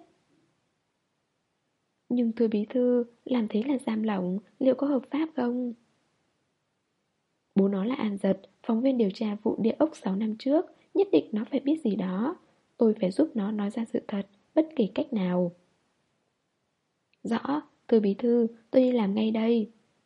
Nhưng thưa bí thư, làm thế là giam lỏng, liệu có hợp pháp không? Bố nó là An Dật, phóng viên điều tra vụ địa ốc sáu năm trước, nhất định nó phải biết gì đó. Tôi phải giúp nó nói ra sự thật, bất kỳ cách nào. Rõ, thưa bí thư, tôi đi làm ngay đây.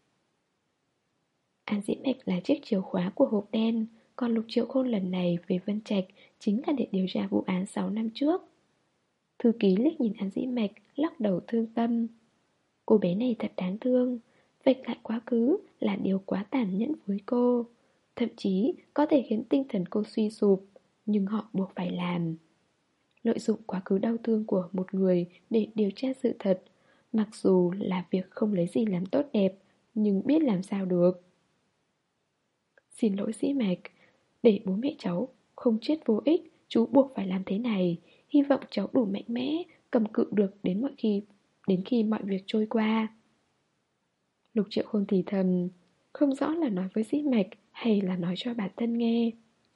An Dĩ Mạch là chiếc chìa khóa của hộp đen, còn Lục Triệu Khôn lần này về Vân Trạch chính là để điều tra vụ án sáu năm trước. Thư ký liếc nhìn An Dĩ Mạch, lắc đầu thương tâm. Cô bé này thật đáng thương, vạch lại quá khứ là điều quá tàn nhẫn với cô. Thậm chí có thể khiến tinh thần cô suy sụp, nhưng họ buộc phải làm. Lợi dụng quá khứ đau thương của một người để điều tra sự thật, mặc dù là việc không lấy gì làm tốt đẹp, nhưng biết làm sao được. Xin lỗi Dĩ Mạch, để bố mẹ cháu không chết vô ích, chú buộc phải làm thế này. Hy vọng cháu đủ mạnh mẽ, cầm cự được đến mọi khi đến khi mọi việc trôi qua. Lục Triệu Khôn thì thầm, không rõ là nói với Dĩ Mạch hay là nói cho bản thân nghe.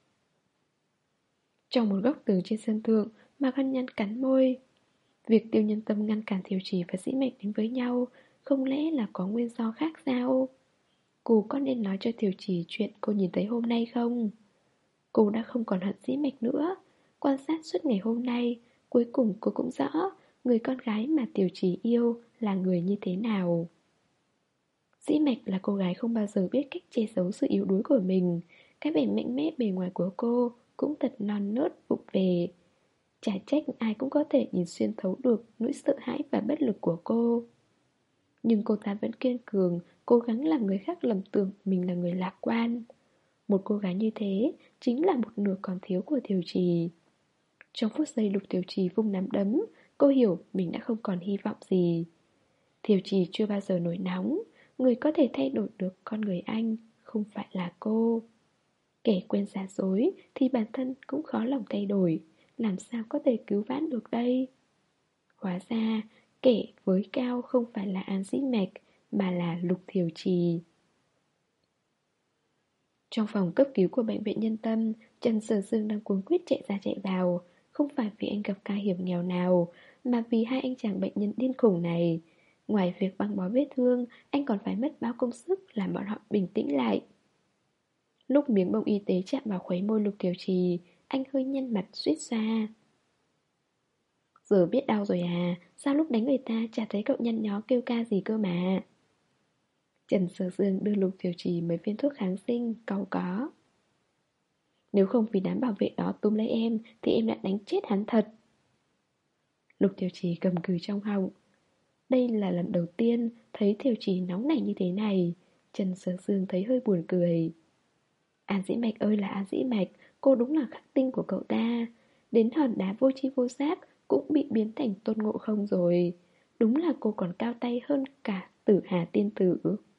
Trong một góc tường trên sân thượng, Mạc Hân Nhân cắn môi. Việc Tiêu Nhân Tâm ngăn cản Thiều Trì và Dĩ Mạch đến với nhau, không lẽ là có nguyên do khác sao? Cô có nên nói cho Thiều Trì chuyện cô nhìn thấy hôm nay không? Cô đã không còn hận Dĩ Mạch nữa. Quan sát suốt ngày hôm nay, cuối cùng cô cũng rõ người con gái mà Tiểu Trì yêu là người như thế nào. Dĩ Mạch là cô gái không bao giờ biết cách che giấu sự yếu đuối của mình. Cái vẻ mạnh mẽ bề ngoài của cô cũng thật non nớt vụng về. Chả trách ai cũng có thể nhìn xuyên thấu được nỗi sợ hãi và bất lực của cô. Nhưng cô ta vẫn kiên cường, cố gắng làm người khác lầm tưởng mình là người lạc quan. Một cô gái như thế chính là một nửa còn thiếu của Thiều Trì. Trong phút giây Lục Thiều Trì vung nắm đấm, cô hiểu mình đã không còn hy vọng gì. Thiều Trì chưa bao giờ nổi nóng. Người có thể thay đổi được con người anh không phải là cô. Kẻ quen giả dối thì bản thân cũng khó lòng thay đổi. Làm sao có thể cứu vãn được đây? Hóa ra kẻ với cao không phải là An Dĩ Mạch, mà là Lục Thiều Trì. Trong phòng cấp cứu của bệnh viện Nhân Tâm, Trần Sở Dương đang cuống quýt chạy ra chạy vào. Không phải vì anh gặp ca hiểm nghèo nào, mà vì hai anh chàng bệnh nhân điên khủng này. Ngoài việc băng bó vết thương, anh còn phải mất bao công sức làm bọn họ bình tĩnh lại. Lúc miếng bông y tế chạm vào khuấy môi Lục Thiều Trì, anh hơi nhăn mặt suýt xoa. Giờ biết đau rồi à, sao lúc đánh người ta chả thấy cậu nhăn nhó kêu ca gì cơ mà. Trần Sở Dương đưa Lục Thiều Trì mấy viên thuốc kháng sinh, cau có. Nếu không vì đám bảo vệ đó túm lấy em, thì em đã đánh chết hắn thật. Lục Thiều Trì cầm cừ trong họng. Đây là lần đầu tiên thấy Thiều Trì nóng nảy như thế này. Trần Sở Dương thấy hơi buồn cười. An Dĩ Mạch ơi là An Dĩ Mạch, cô đúng là khắc tinh của cậu ta. Đến hòn đá vô tri vô giác cũng bị biến thành Tôn Ngộ Không rồi. Đúng là cô còn cao tay hơn cả Tử Hà Tiên Tử.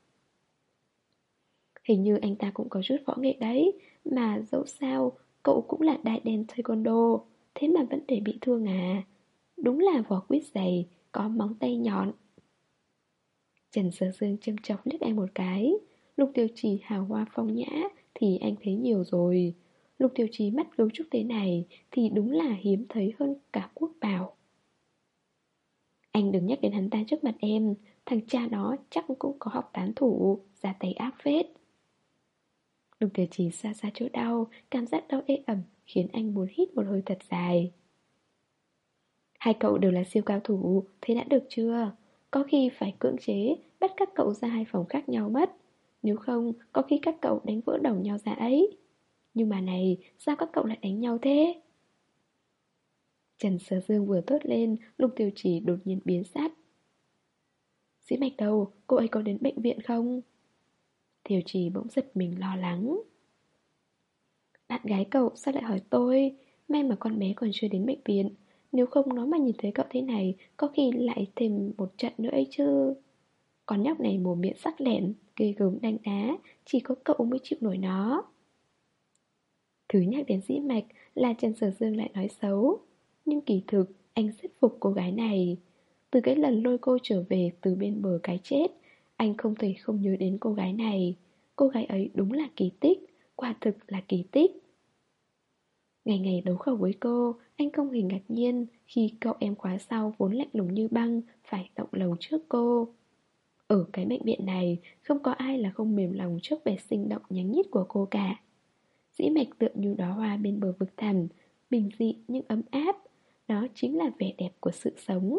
Hình như anh ta cũng có chút võ nghệ đấy. Mà dẫu sao cậu cũng là đại đen taekwondo, thế mà vẫn để bị thương à. Đúng là vỏ quýt dày, có móng tay nhọn. Trần Sở Dương châm chọc liếc anh một cái. Lục Tiêu Trì hào hoa phong nhã thì anh thấy nhiều rồi. Lục Tiêu Trì mắt gấu trúc thế này thì đúng là hiếm thấy hơn cả quốc bảo. Anh đừng nhắc đến hắn ta trước mặt em. Thằng cha đó chắc cũng có học tán thủ, ra tay ác phết. Lục Tiêu Trì xa xa chỗ đau, cảm giác đau ê ẩm khiến anh muốn hít một hơi thật dài. Hai cậu đều là siêu cao thủ, thế đã được chưa? Có khi phải cưỡng chế, bắt các cậu ra hai phòng khác nhau mất. Nếu không, có khi các cậu đánh vỡ đầu nhau ra ấy. Nhưng mà này, sao các cậu lại đánh nhau thế? Trần Sở Dương vừa thốt lên, Lục Tiêu Trì đột nhiên biến sắc. Dĩ Mạch đâu, cô ấy có đến bệnh viện không? Tiêu Trì bỗng giật mình lo lắng. Bạn gái cậu sao lại hỏi tôi? May mà con bé còn chưa đến bệnh viện. Nếu không nó mà nhìn thấy cậu thế này, có khi lại thêm một trận nữa ấy chứ. Con nhóc này mồm miệng sắc lẹn, ghê gớm đánh đá, chỉ có cậu mới chịu nổi nó. Thứ nhắc đến Dĩ Mạch là Trần Sở Dương lại nói xấu. Nhưng kỳ thực, anh rất phục cô gái này. Từ cái lần lôi cô trở về từ bên bờ cái chết, anh không thể không nhớ đến cô gái này. Cô gái ấy đúng là kỳ tích, quả thực là kỳ tích. Ngày ngày đấu khẩu với cô, anh không hề ngạc nhiên khi cậu em khóa sau vốn lạnh lùng như băng phải động lòng trước cô. Ở cái bệnh viện này, không có ai là không mềm lòng trước vẻ sinh động nhánh nhít của cô cả. Dĩ Mạch tựa như đóa hoa bên bờ vực thẳm, bình dị nhưng ấm áp. Đó chính là vẻ đẹp của sự sống.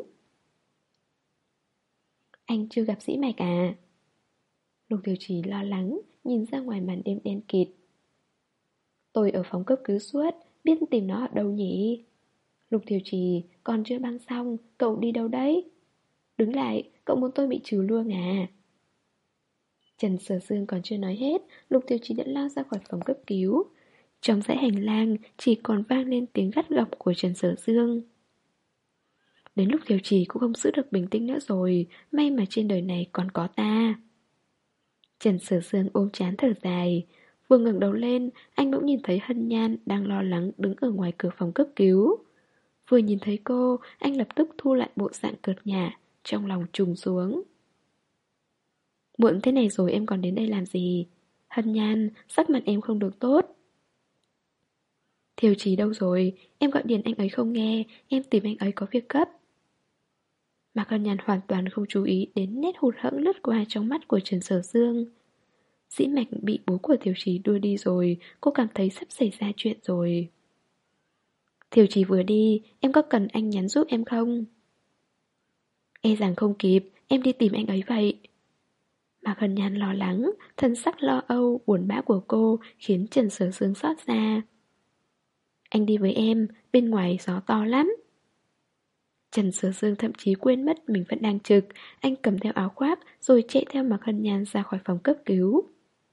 Anh chưa gặp Dĩ Mạch à? Lục Tiểu Trì lo lắng, nhìn ra ngoài màn đêm đen kịt. Tôi ở phòng cấp cứu suốt, biết tìm nó ở đâu nhỉ? Lục Tiểu Trì, còn chưa băng xong, cậu đi đâu đấy? Đứng lại, cậu muốn tôi bị trừ luôn à? Trần Sở Dương còn chưa nói hết, Lục Tiểu Trì đã lao ra khỏi phòng cấp cứu. Trong dãy hành lang chỉ còn vang lên tiếng gắt gỏng của Trần Sở Dương. Đến lúc Tiểu Trì cũng không giữ được bình tĩnh nữa rồi, may mà trên đời này còn có ta. Trần Sở Dương ôm trán thở dài. Vừa ngẩng đầu lên, anh bỗng nhìn thấy Hân Nhan đang lo lắng đứng ở ngoài cửa phòng cấp cứu. Vừa nhìn thấy cô, anh lập tức thu lại bộ dạng cợt nhả, trong lòng trùng xuống. Muộn thế này rồi em còn đến đây làm gì? Hân Nhan, sắc mặt em không được tốt. Thiều Chí đâu rồi? Em gọi điện anh ấy không nghe, em tìm anh ấy có việc gấp. Mạc Hân Nhan hoàn toàn không chú ý đến nét hụt hẫng lướt qua trong mắt của Trần Sở Dương. Dĩ Mạch bị bố của Thiều Chí đưa đi rồi, cô cảm thấy sắp xảy ra chuyện rồi. Thiều Chí vừa đi, em có cần anh nhắn giúp em không? E rằng không kịp, em đi tìm anh ấy vậy. Mạc Hân Nhan lo lắng, thân sắc lo âu, buồn bã của cô khiến Trần Sở Dương xót xa. Anh đi với em, bên ngoài gió to lắm. Trần Sở Dương thậm chí quên mất mình vẫn đang trực, anh cầm theo áo khoác rồi chạy theo Mạc Hân Nhan ra khỏi phòng cấp cứu.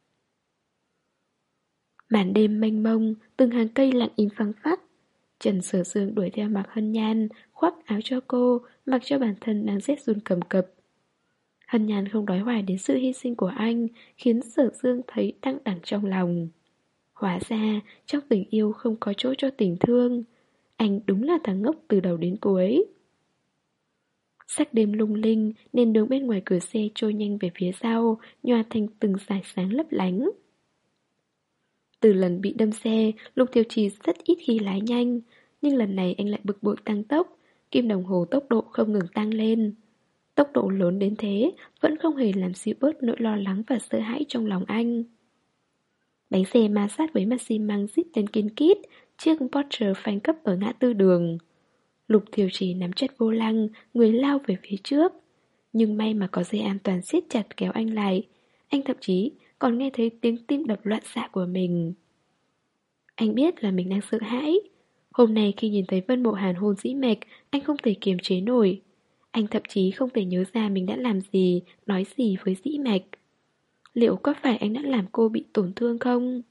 Màn đêm mênh mông, từng hàng cây lặng im phăng phắc. Trần Sở Dương đuổi theo Mạc Hân Nhan, khoác áo cho cô, mặc cho bản thân đang rét run cầm cập. Hân Nhan không đói hoài đến sự hy sinh của anh, khiến Sở Dương thấy đăng đẳng trong lòng. Hóa ra, trong tình yêu không có chỗ cho tình thương. Anh đúng là thằng ngốc từ đầu đến cuối. Sắc đêm lung linh, nên đường bên ngoài cửa xe trôi nhanh về phía sau, nhòa thành từng dải sáng lấp lánh. Từ lần bị đâm xe, Lục Thiều Trì rất ít khi lái nhanh, nhưng lần này anh lại bực bội tăng tốc, kim đồng hồ tốc độ không ngừng tăng lên. Tốc độ lớn đến thế, vẫn không hề làm dịu bớt nỗi lo lắng và sợ hãi trong lòng anh. Bánh xe ma sát với mặt xi măng rít lên kin kít, chiếc Porsche phanh cấp ở ngã tư đường. Lục Thiều Trì nắm chặt vô lăng, người lao về phía trước. Nhưng may mà có dây an toàn siết chặt kéo anh lại. Anh thậm chí còn nghe thấy tiếng tim đập loạn xạ của mình. Anh biết là mình đang sợ hãi. Hôm nay khi nhìn thấy Vân Mộ Hàn hôn Dĩ Mạch, anh không thể kiềm chế nổi. Anh thậm chí không thể nhớ ra mình đã làm gì, nói gì với Dĩ Mạch. Liệu có phải anh đã làm cô bị tổn thương không?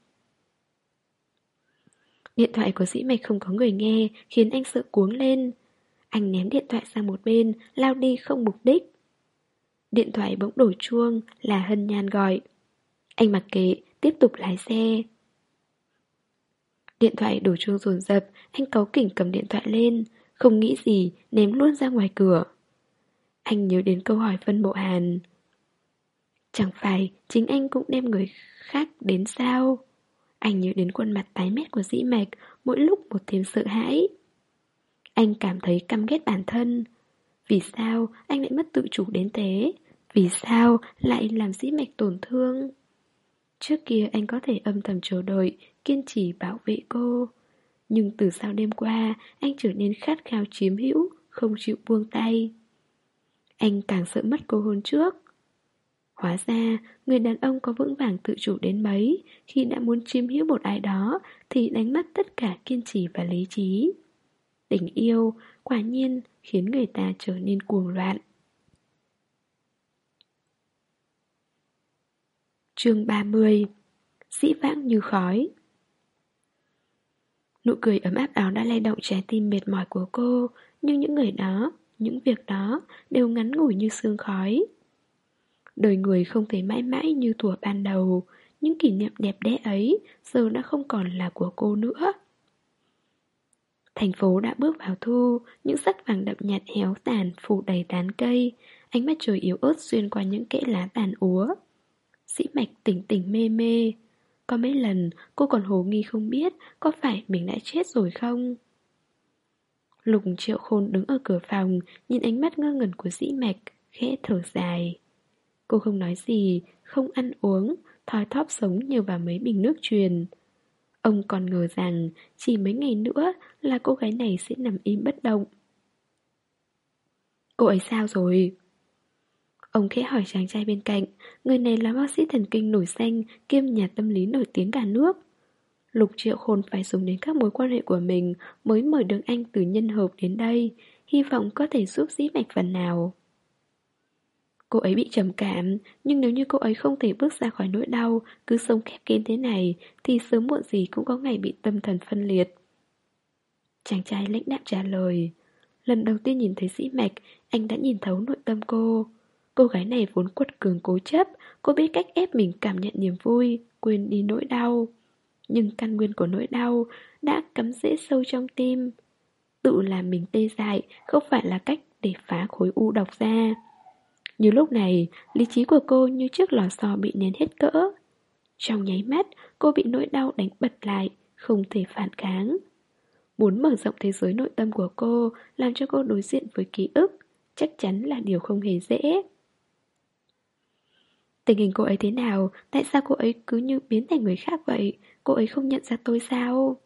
Điện thoại của Dĩ Mạch không có người nghe, khiến anh sợ cuống lên. Anh ném điện thoại sang một bên, lao đi không mục đích. Điện thoại bỗng đổ chuông, là Hân Nhan gọi. Anh mặc kệ, tiếp tục lái xe. Điện thoại đổ chuông dồn dập, anh cáu kỉnh cầm điện thoại lên, không nghĩ gì, ném luôn ra ngoài cửa. Anh nhớ đến câu hỏi Vân Mộ Hàn. Chẳng phải chính anh cũng đem người khác đến sao? Anh nhớ đến khuôn mặt tái mét của Dĩ Mạch, mỗi lúc một thêm sợ hãi. Anh cảm thấy căm ghét bản thân. Vì sao anh lại mất tự chủ đến thế? Vì sao lại làm Dĩ Mạch tổn thương? Trước kia anh có thể âm thầm chờ đợi, kiên trì bảo vệ cô. Nhưng từ sau đêm qua, anh trở nên khát khao chiếm hữu, không chịu buông tay. Anh càng sợ mất cô hơn trước. Hóa ra, người đàn ông có vững vàng tự chủ đến mấy, khi đã muốn chiếm hữu một ai đó, thì đánh mất tất cả kiên trì và lý trí. Tình yêu, quả nhiên, khiến người ta trở nên cuồng loạn. Chương ba mươi. Dĩ vãng như khói. Nụ cười ấm áp đó đã lay động trái tim mệt mỏi của cô, nhưng những người đó, những việc đó đều ngắn ngủi như sương khói. Đời người không thể mãi mãi như thuở ban đầu, những kỷ niệm đẹp đẽ ấy giờ đã không còn là của cô nữa. Thành phố đã bước vào thu, những sắc vàng đậm nhạt héo tàn phủ đầy tán cây, ánh mắt trời yếu ớt xuyên qua những kẽ lá tàn úa. Dĩ Mạch tỉnh tỉnh mê mê. Có mấy lần cô còn hồ nghi không biết có phải mình đã chết rồi không. Lục Triệu Khôn đứng ở cửa phòng, nhìn ánh mắt ngơ ngẩn của Dĩ Mạch, khẽ thở dài. Cô không nói gì, không ăn uống, thoi thóp sống nhờ vào mấy bình nước truyền. Ông còn ngờ rằng chỉ mấy ngày nữa là cô gái này sẽ nằm im bất động. Cô ấy sao rồi? Ông khẽ hỏi chàng trai bên cạnh. Người này là bác sĩ thần kinh nổi danh, kiêm nhà tâm lý nổi tiếng cả nước. Lục Triệu Khôn phải dùng đến các mối quan hệ của mình mới mời được anh từ nhân hợp đến đây, hy vọng có thể giúp Dĩ Mạch phần nào. Cô ấy bị trầm cảm, nhưng nếu như cô ấy không thể bước ra khỏi nỗi đau, cứ sống khép kín thế này, thì sớm muộn gì cũng có ngày bị tâm thần phân liệt. Chàng trai lãnh đạm trả lời. Lần đầu tiên nhìn thấy Dĩ Mạch, anh đã nhìn thấu nội tâm cô. Cô gái này vốn quật cường cố chấp, cô biết cách ép mình cảm nhận niềm vui, quên đi nỗi đau. Nhưng căn nguyên của nỗi đau đã cắm rễ sâu trong tim. Tự làm mình tê dại không phải là cách để phá khối u độc ra. Như lúc này, lý trí của cô như chiếc lò xo bị nén hết cỡ. Trong nháy mắt, cô bị nỗi đau đánh bật lại, không thể phản kháng. Muốn mở rộng thế giới nội tâm của cô, làm cho cô đối diện với ký ức, chắc chắn là điều không hề dễ. Tình hình cô ấy thế nào? Tại sao cô ấy cứ như biến thành người khác vậy? Cô ấy không nhận ra tôi sao?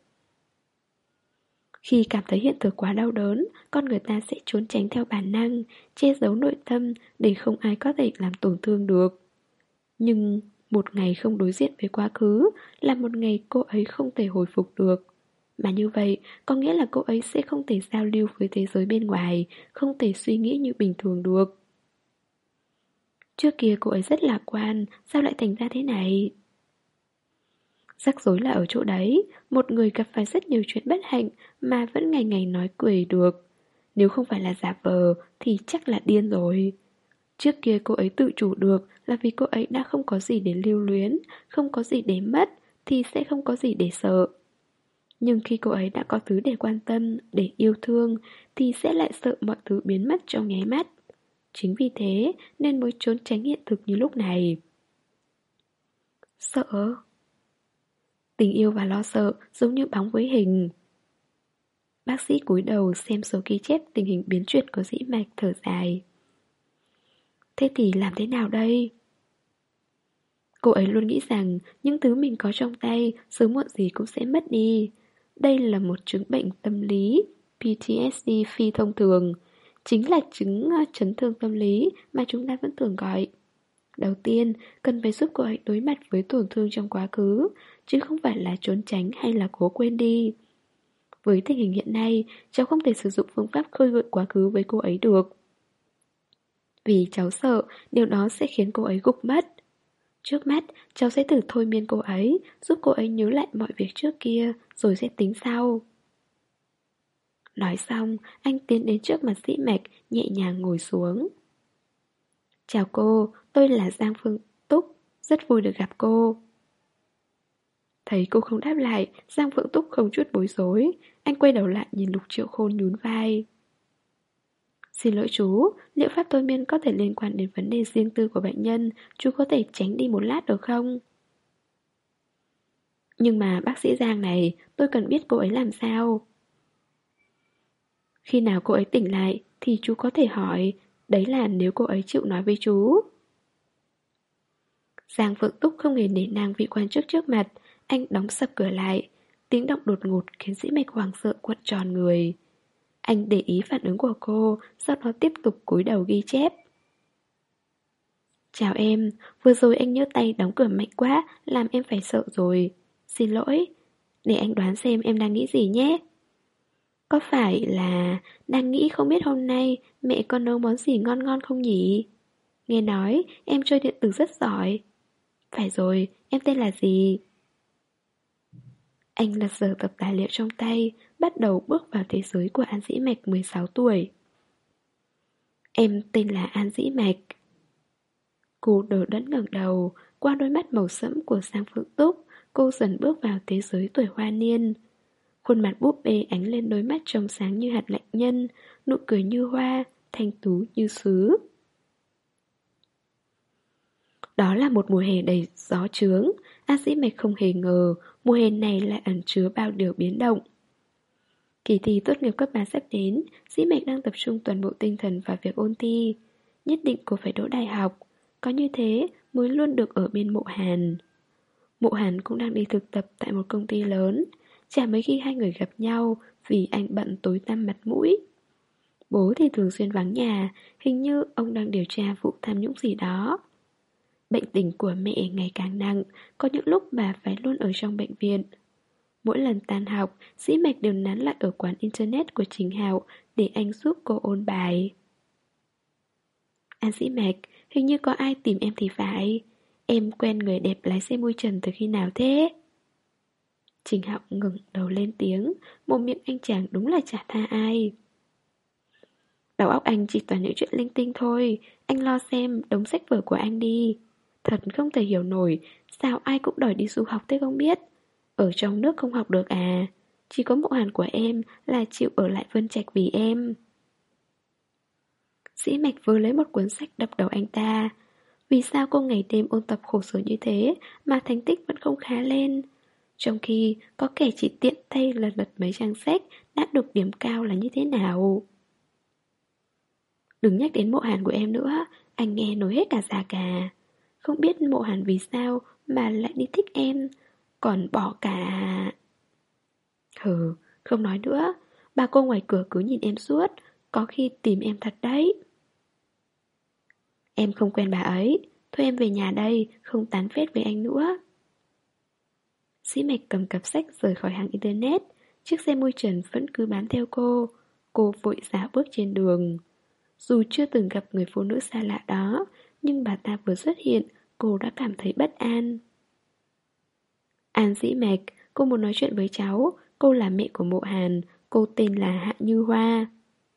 Khi cảm thấy hiện thực quá đau đớn, con người ta sẽ trốn tránh theo bản năng, che giấu nội tâm để không ai có thể làm tổn thương được. Nhưng một ngày không đối diện với quá khứ là một ngày cô ấy không thể hồi phục được. Mà như vậy, có nghĩa là cô ấy sẽ không thể giao lưu với thế giới bên ngoài, không thể suy nghĩ như bình thường được. Trước kia cô ấy rất lạc quan, sao lại thành ra thế này? Rắc rối là ở chỗ đấy, một người gặp phải rất nhiều chuyện bất hạnh mà vẫn ngày ngày nói cười được. Nếu không phải là giả vờ thì chắc là điên rồi. Trước kia cô ấy tự chủ được là vì cô ấy đã không có gì để lưu luyến, không có gì để mất thì sẽ không có gì để sợ. Nhưng khi cô ấy đã có thứ để quan tâm, để yêu thương thì sẽ lại sợ mọi thứ biến mất trong nháy mắt. Chính vì thế nên mới trốn tránh hiện thực như lúc này. Sợ? Tình yêu và lo sợ giống như bóng với hình. Bác sĩ cúi đầu xem số ghi chép tình hình biến chuyển của dĩ mạch, thở dài. Thế thì làm thế nào đây? Cô ấy luôn nghĩ rằng những thứ mình có trong tay sớm muộn gì cũng sẽ mất đi. Đây là một chứng bệnh tâm lý pê tê ét đê phi thông thường. Chính là chứng uh, chấn thương tâm lý mà chúng ta vẫn thường gọi. Đầu tiên, cần phải giúp cô ấy đối mặt với tổn thương trong quá khứ, chứ không phải là trốn tránh hay là cố quên đi. Với tình hình hiện nay, cháu không thể sử dụng phương pháp khơi gợi quá khứ với cô ấy được. Vì cháu sợ điều đó sẽ khiến cô ấy gục mất. Trước mắt, cháu sẽ thử thôi miên cô ấy, giúp cô ấy nhớ lại mọi việc trước kia, rồi sẽ tính sau. Nói xong, anh tiến đến trước mặt Dĩ Mạch, nhẹ nhàng ngồi xuống. Chào cô, tôi là Giang Phương Túc, rất vui được gặp cô. Thấy cô không đáp lại, Giang Phượng Túc không chút bối rối. Anh quay đầu lại nhìn Lục Triệu Khôn nhún vai. Xin lỗi chú, liệu pháp thôi miên có thể liên quan đến vấn đề riêng tư của bệnh nhân, chú có thể tránh đi một lát được không? Nhưng mà bác sĩ Giang này, tôi cần biết cô ấy làm sao. Khi nào cô ấy tỉnh lại thì chú có thể hỏi, đấy là nếu cô ấy chịu nói với chú. Giang Phượng Túc không hề nể nang vị quan chức trước mặt, anh đóng sập cửa lại. Tiếng động đột ngột khiến Dĩ Mạch hoảng sợ cuộn tròn người. Anh để ý phản ứng của cô, sau đó tiếp tục cúi đầu ghi chép. Chào em, vừa rồi anh nhớ tay đóng cửa mạnh quá, làm em phải sợ rồi. Xin lỗi, để anh đoán xem em đang nghĩ gì nhé. Có phải là đang nghĩ không biết hôm nay mẹ con nấu món gì ngon ngon không nhỉ? Nghe nói em chơi điện tử rất giỏi. Phải rồi, em tên là gì? Anh lật dở tập tài liệu trong tay, bắt đầu bước vào thế giới của An Dĩ Mạch mười sáu tuổi. Em tên là An Dĩ Mạch. Cô đờ đẫn ngẩng đầu, qua đôi mắt màu sẫm của Giang Phượng Túc, cô dần bước vào thế giới tuổi hoa niên. Khuôn mặt búp bê ánh lên đôi mắt trông sáng như hạt lạnh nhân, nụ cười như hoa, thanh tú như sứ. Đó là một mùa hè đầy gió chướng, A Dĩ Mạch không hề ngờ mùa hè này lại ẩn chứa bao điều biến động. Kỳ thi tốt nghiệp cấp ba sắp đến, Dĩ Mạch đang tập trung toàn bộ tinh thần vào việc ôn thi. Nhất định cô phải đỗ đại học, có như thế mới luôn được ở bên Mộ Hàn. Mộ Hàn cũng đang đi thực tập tại một công ty lớn, chả mấy khi hai người gặp nhau vì anh bận tối tăm mặt mũi. Bố thì thường xuyên vắng nhà, hình như ông đang điều tra vụ tham nhũng gì đó. Bệnh tình của mẹ ngày càng nặng, có những lúc bà phải luôn ở trong bệnh viện. Mỗi lần tan học, Dĩ Mạch đều nán lại ở quán internet của Trình Hạo để anh giúp cô ôn bài. An Dĩ Mạch, hình như có ai tìm em thì phải. Em quen người đẹp lái xe mui trần từ khi nào thế? Trình Hạo ngừng đầu lên tiếng, một miệng anh chàng đúng là chả tha ai. Đầu óc anh chỉ toàn những chuyện linh tinh thôi, anh lo xem đống sách vở của anh đi. Thật không thể hiểu nổi, sao ai cũng đòi đi du học thế không biết. Ở trong nước không học được à? chỉ có Mộ Hàn của em là chịu ở lại Vân Trạch vì em. Dĩ Mạch vừa lấy một cuốn sách đập đầu anh ta. Vì sao cô ngày đêm ôn tập khổ sở như thế mà thành tích vẫn không khá lên? Trong khi có kẻ chỉ tiện tay lật lật mấy trang sách đã được điểm cao là như thế nào? Đừng nhắc đến Mộ Hàn của em nữa, anh nghe nổi hết cả da gà. Không biết Mộ Hàn vì sao mà lại đi thích em, còn bỏ cả... Hừ, không nói nữa, bà cô ngoài cửa cứ nhìn em suốt, có khi tìm em thật đấy. Em không quen bà ấy, thôi em về nhà đây, không tán phét với anh nữa. Sĩ Mạch cầm cặp sách rời khỏi hàng internet, chiếc xe mui trần vẫn cứ bám theo cô. Cô vội dạo bước trên đường. Dù chưa từng gặp người phụ nữ xa lạ đó, nhưng bà ta vừa xuất hiện, cô đã cảm thấy bất an. An Dĩ Mạch, cô muốn nói chuyện với cháu, cô là mẹ của Mộ Hàn, cô tên là Hạ Như Hoa.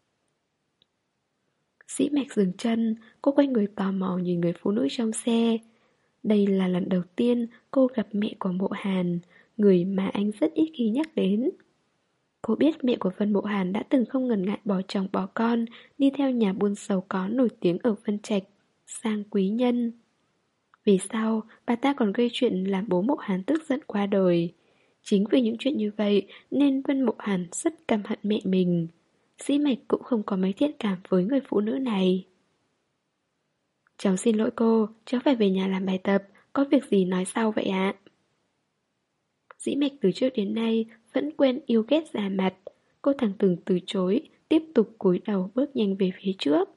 Dĩ Mạch dừng chân, cô quay người tò mò nhìn người phụ nữ trong xe. Đây là lần đầu tiên cô gặp mẹ của Mộ Hàn, người mà anh rất ít khi nhắc đến. Cô biết mẹ của Vân Mộ Hàn đã từng không ngần ngại bỏ chồng bỏ con, đi theo nhà buôn giàu có nổi tiếng ở Vân Trạch, sang quý nhân. Vì sao bà ta còn gây chuyện làm bố Mộ Hàn tức giận qua đời? Chính vì những chuyện như vậy nên Vân Mộ Hàn rất căm hận mẹ mình. Dĩ Mạch cũng không có mấy thiện cảm với người phụ nữ này. Cháu xin lỗi cô, cháu phải về nhà làm bài tập, có việc gì nói sau vậy ạ? Dĩ Mạch từ trước đến nay vẫn quen yêu ghét già mặt. Cô thẳng thừng từ chối, tiếp tục cúi đầu bước nhanh về phía trước.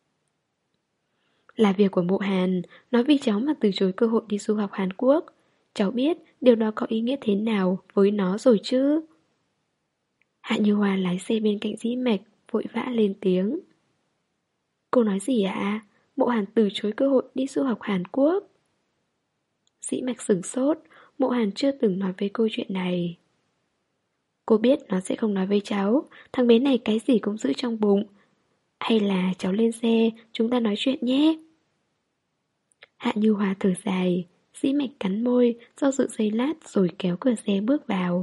Là việc của Mộ Hàn, nó vì cháu mà từ chối cơ hội đi du học Hàn Quốc. Cháu biết điều đó có ý nghĩa thế nào với nó rồi chứ. Hạ Như Hoa lái xe bên cạnh Dĩ Mạch, vội vã lên tiếng. Cô nói gì ạ? Mộ Hàn từ chối cơ hội đi du học Hàn Quốc. Dĩ Mạch sửng sốt, Mộ Hàn chưa từng nói với cô chuyện này. Cô biết nó sẽ không nói với cháu, thằng bé này cái gì cũng giữ trong bụng. Hay là cháu lên xe, chúng ta nói chuyện nhé. Hạ Như Hoa thở dài, Dĩ Mạch cắn môi, do dự giây lát rồi kéo cửa xe bước vào.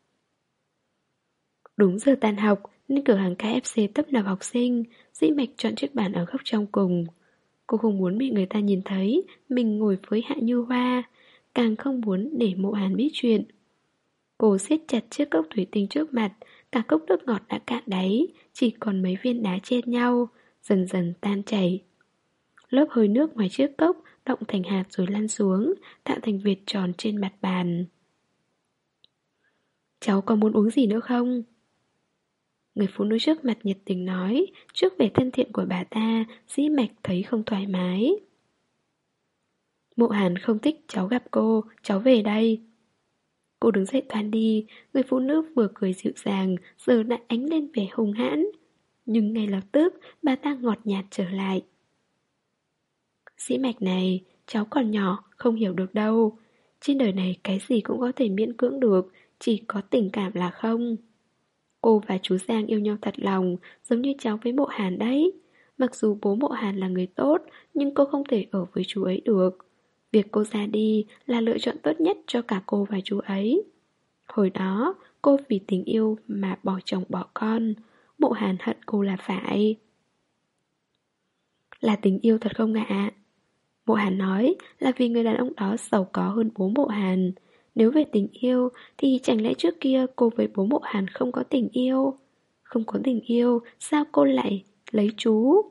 Đúng giờ tan học, nên cửa hàng ca ép xê tấp nập học sinh, Dĩ Mạch chọn chiếc bàn ở góc trong cùng. Cô không muốn bị người ta nhìn thấy mình ngồi với Hạ Như Hoa, càng không muốn để Mộ Hàn biết chuyện. Cô siết chặt chiếc cốc thủy tinh trước mặt, cả cốc nước ngọt đã cạn đáy, chỉ còn mấy viên đá chen nhau, dần dần tan chảy. Lớp hơi nước ngoài chiếc cốc động thành hạt rồi lăn xuống, tạo thành vệt tròn trên mặt bàn. Cháu có muốn uống gì nữa không? Người phụ nữ trước mặt nhiệt tình nói, trước vẻ thân thiện của bà ta, Dĩ Mạch thấy không thoải mái. Mộ Hàn không thích cháu gặp cô, cháu về đây. Cô đứng dậy toan đi, người phụ nữ vừa cười dịu dàng, giờ lại ánh lên vẻ hung hãn. Nhưng ngay lập tức, bà ta ngọt nhạt trở lại. Dĩ Mạch này, cháu còn nhỏ, không hiểu được đâu. Trên đời này cái gì cũng có thể miễn cưỡng được, chỉ có tình cảm là không. Cô và chú Giang yêu nhau thật lòng, giống như cháu với Mộ Hàn đấy. Mặc dù bố Mộ Hàn là người tốt, nhưng cô không thể ở với chú ấy được. Việc cô ra đi là lựa chọn tốt nhất cho cả cô và chú ấy. Hồi đó, cô vì tình yêu mà bỏ chồng bỏ con. Mộ Hàn hận cô là phải. Là tình yêu thật không ạ? Mộ Hàn nói là vì người đàn ông đó giàu có hơn bố Mộ Hàn. Nếu về tình yêu thì chẳng lẽ trước kia cô với bố Mộ Hàn không có tình yêu? Không có tình yêu, sao cô lại lấy chú?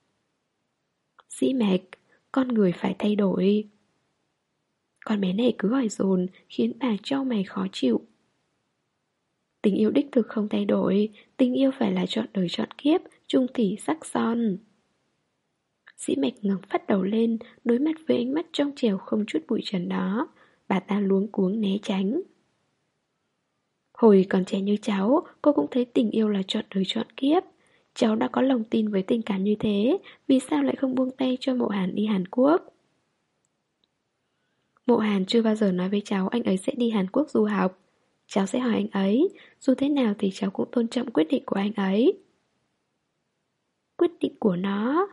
Dĩ Mạch, con người phải thay đổi. Con bé này cứ hỏi dồn khiến bà trao mày khó chịu. Tình yêu đích thực không thay đổi, tình yêu phải là chọn đời chọn kiếp, chung thủy sắc son. Dĩ Mạch ngẩng phát đầu lên, đối mặt với ánh mắt trong trẻo không chút bụi trần đó. Bà ta luống cuống né tránh. Hồi còn trẻ như cháu, cô cũng thấy tình yêu là chọn đời chọn kiếp. Cháu đã có lòng tin với tình cảm như thế, vì sao lại không buông tay cho Mộ Hàn đi Hàn Quốc? Mộ Hàn chưa bao giờ nói với cháu anh ấy sẽ đi Hàn Quốc du học. Cháu sẽ hỏi anh ấy, dù thế nào thì cháu cũng tôn trọng quyết định của anh ấy. Quyết định của nó?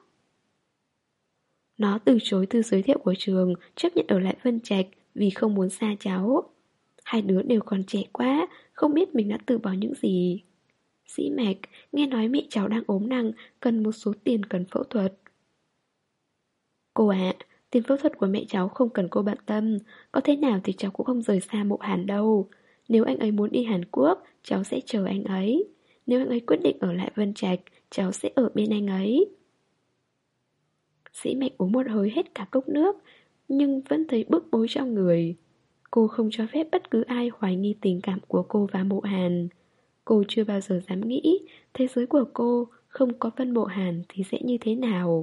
Nó từ chối thư giới thiệu của trường, chấp nhận ở lại Vân Trạch vì không muốn xa cháu. Hai đứa đều còn trẻ quá, không biết mình đã từ bỏ những gì. Sĩ Mạch, nghe nói mẹ cháu đang ốm nặng, cần một số tiền cần phẫu thuật. Cô ạ, tiền phẫu thuật của mẹ cháu không cần cô bận tâm. Có thế nào thì cháu cũng không rời xa Mộ Hàn đâu. Nếu anh ấy muốn đi Hàn Quốc, cháu sẽ chờ anh ấy. Nếu anh ấy quyết định ở lại Vân Trạch, cháu sẽ ở bên anh ấy. Sĩ Mạch uống một hơi hết cả cốc nước, nhưng vẫn thấy bức bối trong người. Cô không cho phép bất cứ ai hoài nghi tình cảm của cô và Mộ Hàn. Cô chưa bao giờ dám nghĩ thế giới của cô không có Vân Mộ Hàn thì sẽ như thế nào.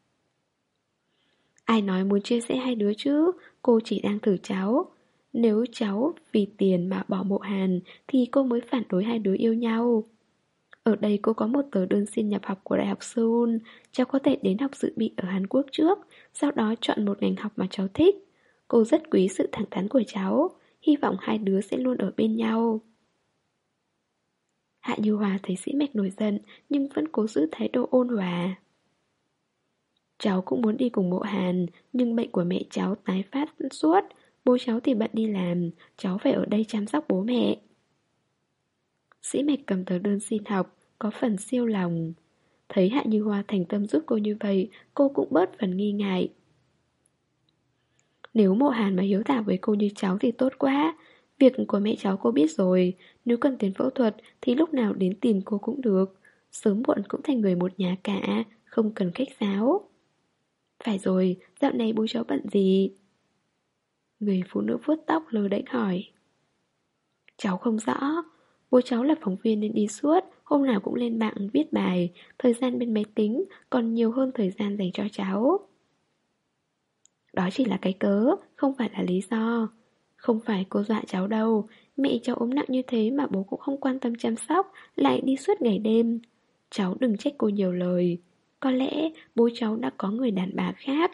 Ai nói muốn chia sẻ hai đứa chứ, cô chỉ đang thử cháu. Nếu cháu vì tiền mà bỏ Mộ Hàn thì cô mới phản đối hai đứa yêu nhau. Ở đây cô có một tờ đơn xin nhập học của Đại học Seoul. Cháu có thể đến học dự bị ở Hàn Quốc trước, sau đó chọn một ngành học mà cháu thích. Cô rất quý sự thẳng thắn của cháu, hy vọng hai đứa sẽ luôn ở bên nhau. Hạ Như Hòa thấy Sĩ Mạch nổi giận nhưng vẫn cố giữ thái độ ôn hòa. Cháu cũng muốn đi cùng Mộ Hàn, nhưng bệnh của mẹ cháu tái phát suốt. Bố cháu thì bận đi làm, cháu phải ở đây chăm sóc bố mẹ. Sĩ Mạch cầm tờ đơn xin học, có phần siêu lòng. Thấy Hạ Như Hoa thành tâm giúp cô như vậy, cô cũng bớt phần nghi ngại. Nếu Mộ Hàn mà hiếu thảo với cô như cháu thì tốt quá. Việc của mẹ cháu cô biết rồi. Nếu cần tiền phẫu thuật thì lúc nào đến tìm cô cũng được. Sớm muộn cũng thành người một nhà cả, không cần khách sáo. Phải rồi, dạo này bố cháu bận gì? Người phụ nữ vuốt tóc lơ đễnh hỏi. Cháu không rõ. Bố cháu là phóng viên nên đi suốt, hôm nào cũng lên mạng viết bài. Thời gian bên máy tính còn nhiều hơn thời gian dành cho cháu. Đó chỉ là cái cớ, không phải là lý do. Không phải cô dọa cháu đâu. Mẹ cháu ốm nặng như thế mà bố cũng không quan tâm chăm sóc, lại đi suốt ngày đêm. Cháu đừng trách cô nhiều lời. Có lẽ bố cháu đã có người đàn bà khác.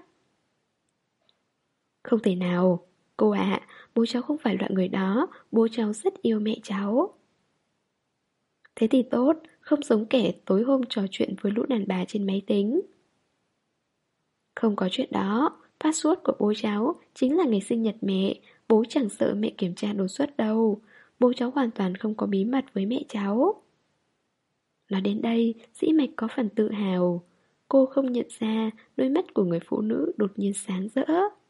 Không thể nào. Cô ạ, bố cháu không phải loại người đó. Bố cháu rất yêu mẹ cháu. Thế thì tốt, không giống kẻ tối hôm trò chuyện với lũ đàn bà trên máy tính. Không có chuyện đó. Password của bố cháu chính là ngày sinh nhật mẹ. Bố chẳng sợ mẹ kiểm tra đột xuất đâu. Bố cháu hoàn toàn không có bí mật với mẹ cháu. Nói đến đây, Sĩ Mạch có phần tự hào. Cô không nhận ra đôi mắt của người phụ nữ đột nhiên sáng rỡ.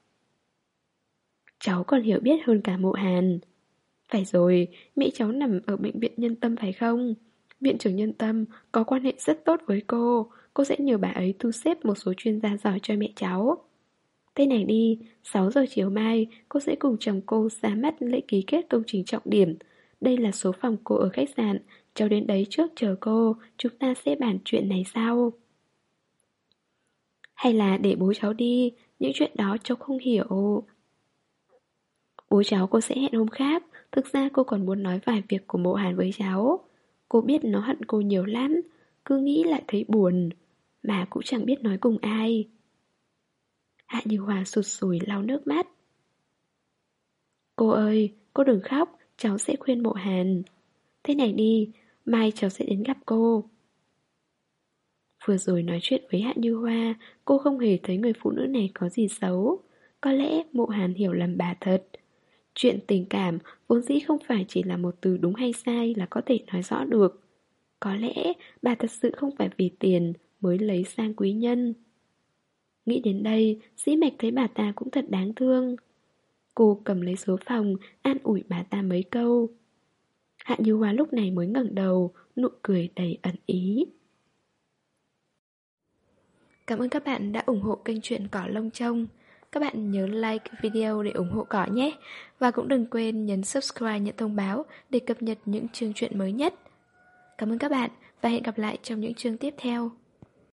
Cháu còn hiểu biết hơn cả Mộ Hàn. Phải rồi, mẹ cháu nằm ở bệnh viện Nhân Tâm phải không? Viện trưởng Nhân Tâm có quan hệ rất tốt với cô. Cô sẽ nhờ bà ấy thu xếp một số chuyên gia giỏi cho mẹ cháu. Thế này đi, sáu giờ chiều mai cô sẽ cùng chồng cô ra mắt lễ ký kết công trình trọng điểm. Đây là số phòng cô ở khách sạn. Cháu đến đấy trước chờ cô. Chúng ta sẽ bàn chuyện này sau. Hay là để bố cháu đi. Những chuyện đó cháu không hiểu. Bố cháu cô sẽ hẹn hôm khác. Thực ra cô còn muốn nói vài việc của Mộ Hàn với cháu. Cô biết nó hận cô nhiều lắm. Cứ nghĩ lại thấy buồn. Mà cũng chẳng biết nói cùng ai. Hạ Như Hòa sụt sùi lau nước mắt. Cô ơi, cô đừng khóc. Cháu sẽ khuyên Mộ Hàn. Thế này đi, mai cháu sẽ đến gặp cô. Vừa rồi nói chuyện với Hạ Như Hoa, cô không hề thấy người phụ nữ này có gì xấu. Có lẽ Mộ Hàn hiểu lầm bà thật. Chuyện tình cảm vốn dĩ không phải chỉ là một từ đúng hay sai là có thể nói rõ được. Có lẽ bà thật sự không phải vì tiền mới lấy sang quý nhân. Nghĩ đến đây, Sĩ Mạch thấy bà ta cũng thật đáng thương. Cô cầm lấy số phòng, an ủi bà ta mấy câu. Hạ Như Hoa lúc này mới ngẩng đầu, nụ cười đầy ẩn ý. Cảm ơn các bạn đã ủng hộ kênh truyện Cỏ Lông Trông. Các bạn nhớ like video để ủng hộ Cỏ nhé. Và cũng đừng quên nhấn subscribe nhận thông báo để cập nhật những chương truyện mới nhất. Cảm ơn các bạn và hẹn gặp lại trong những chương tiếp theo.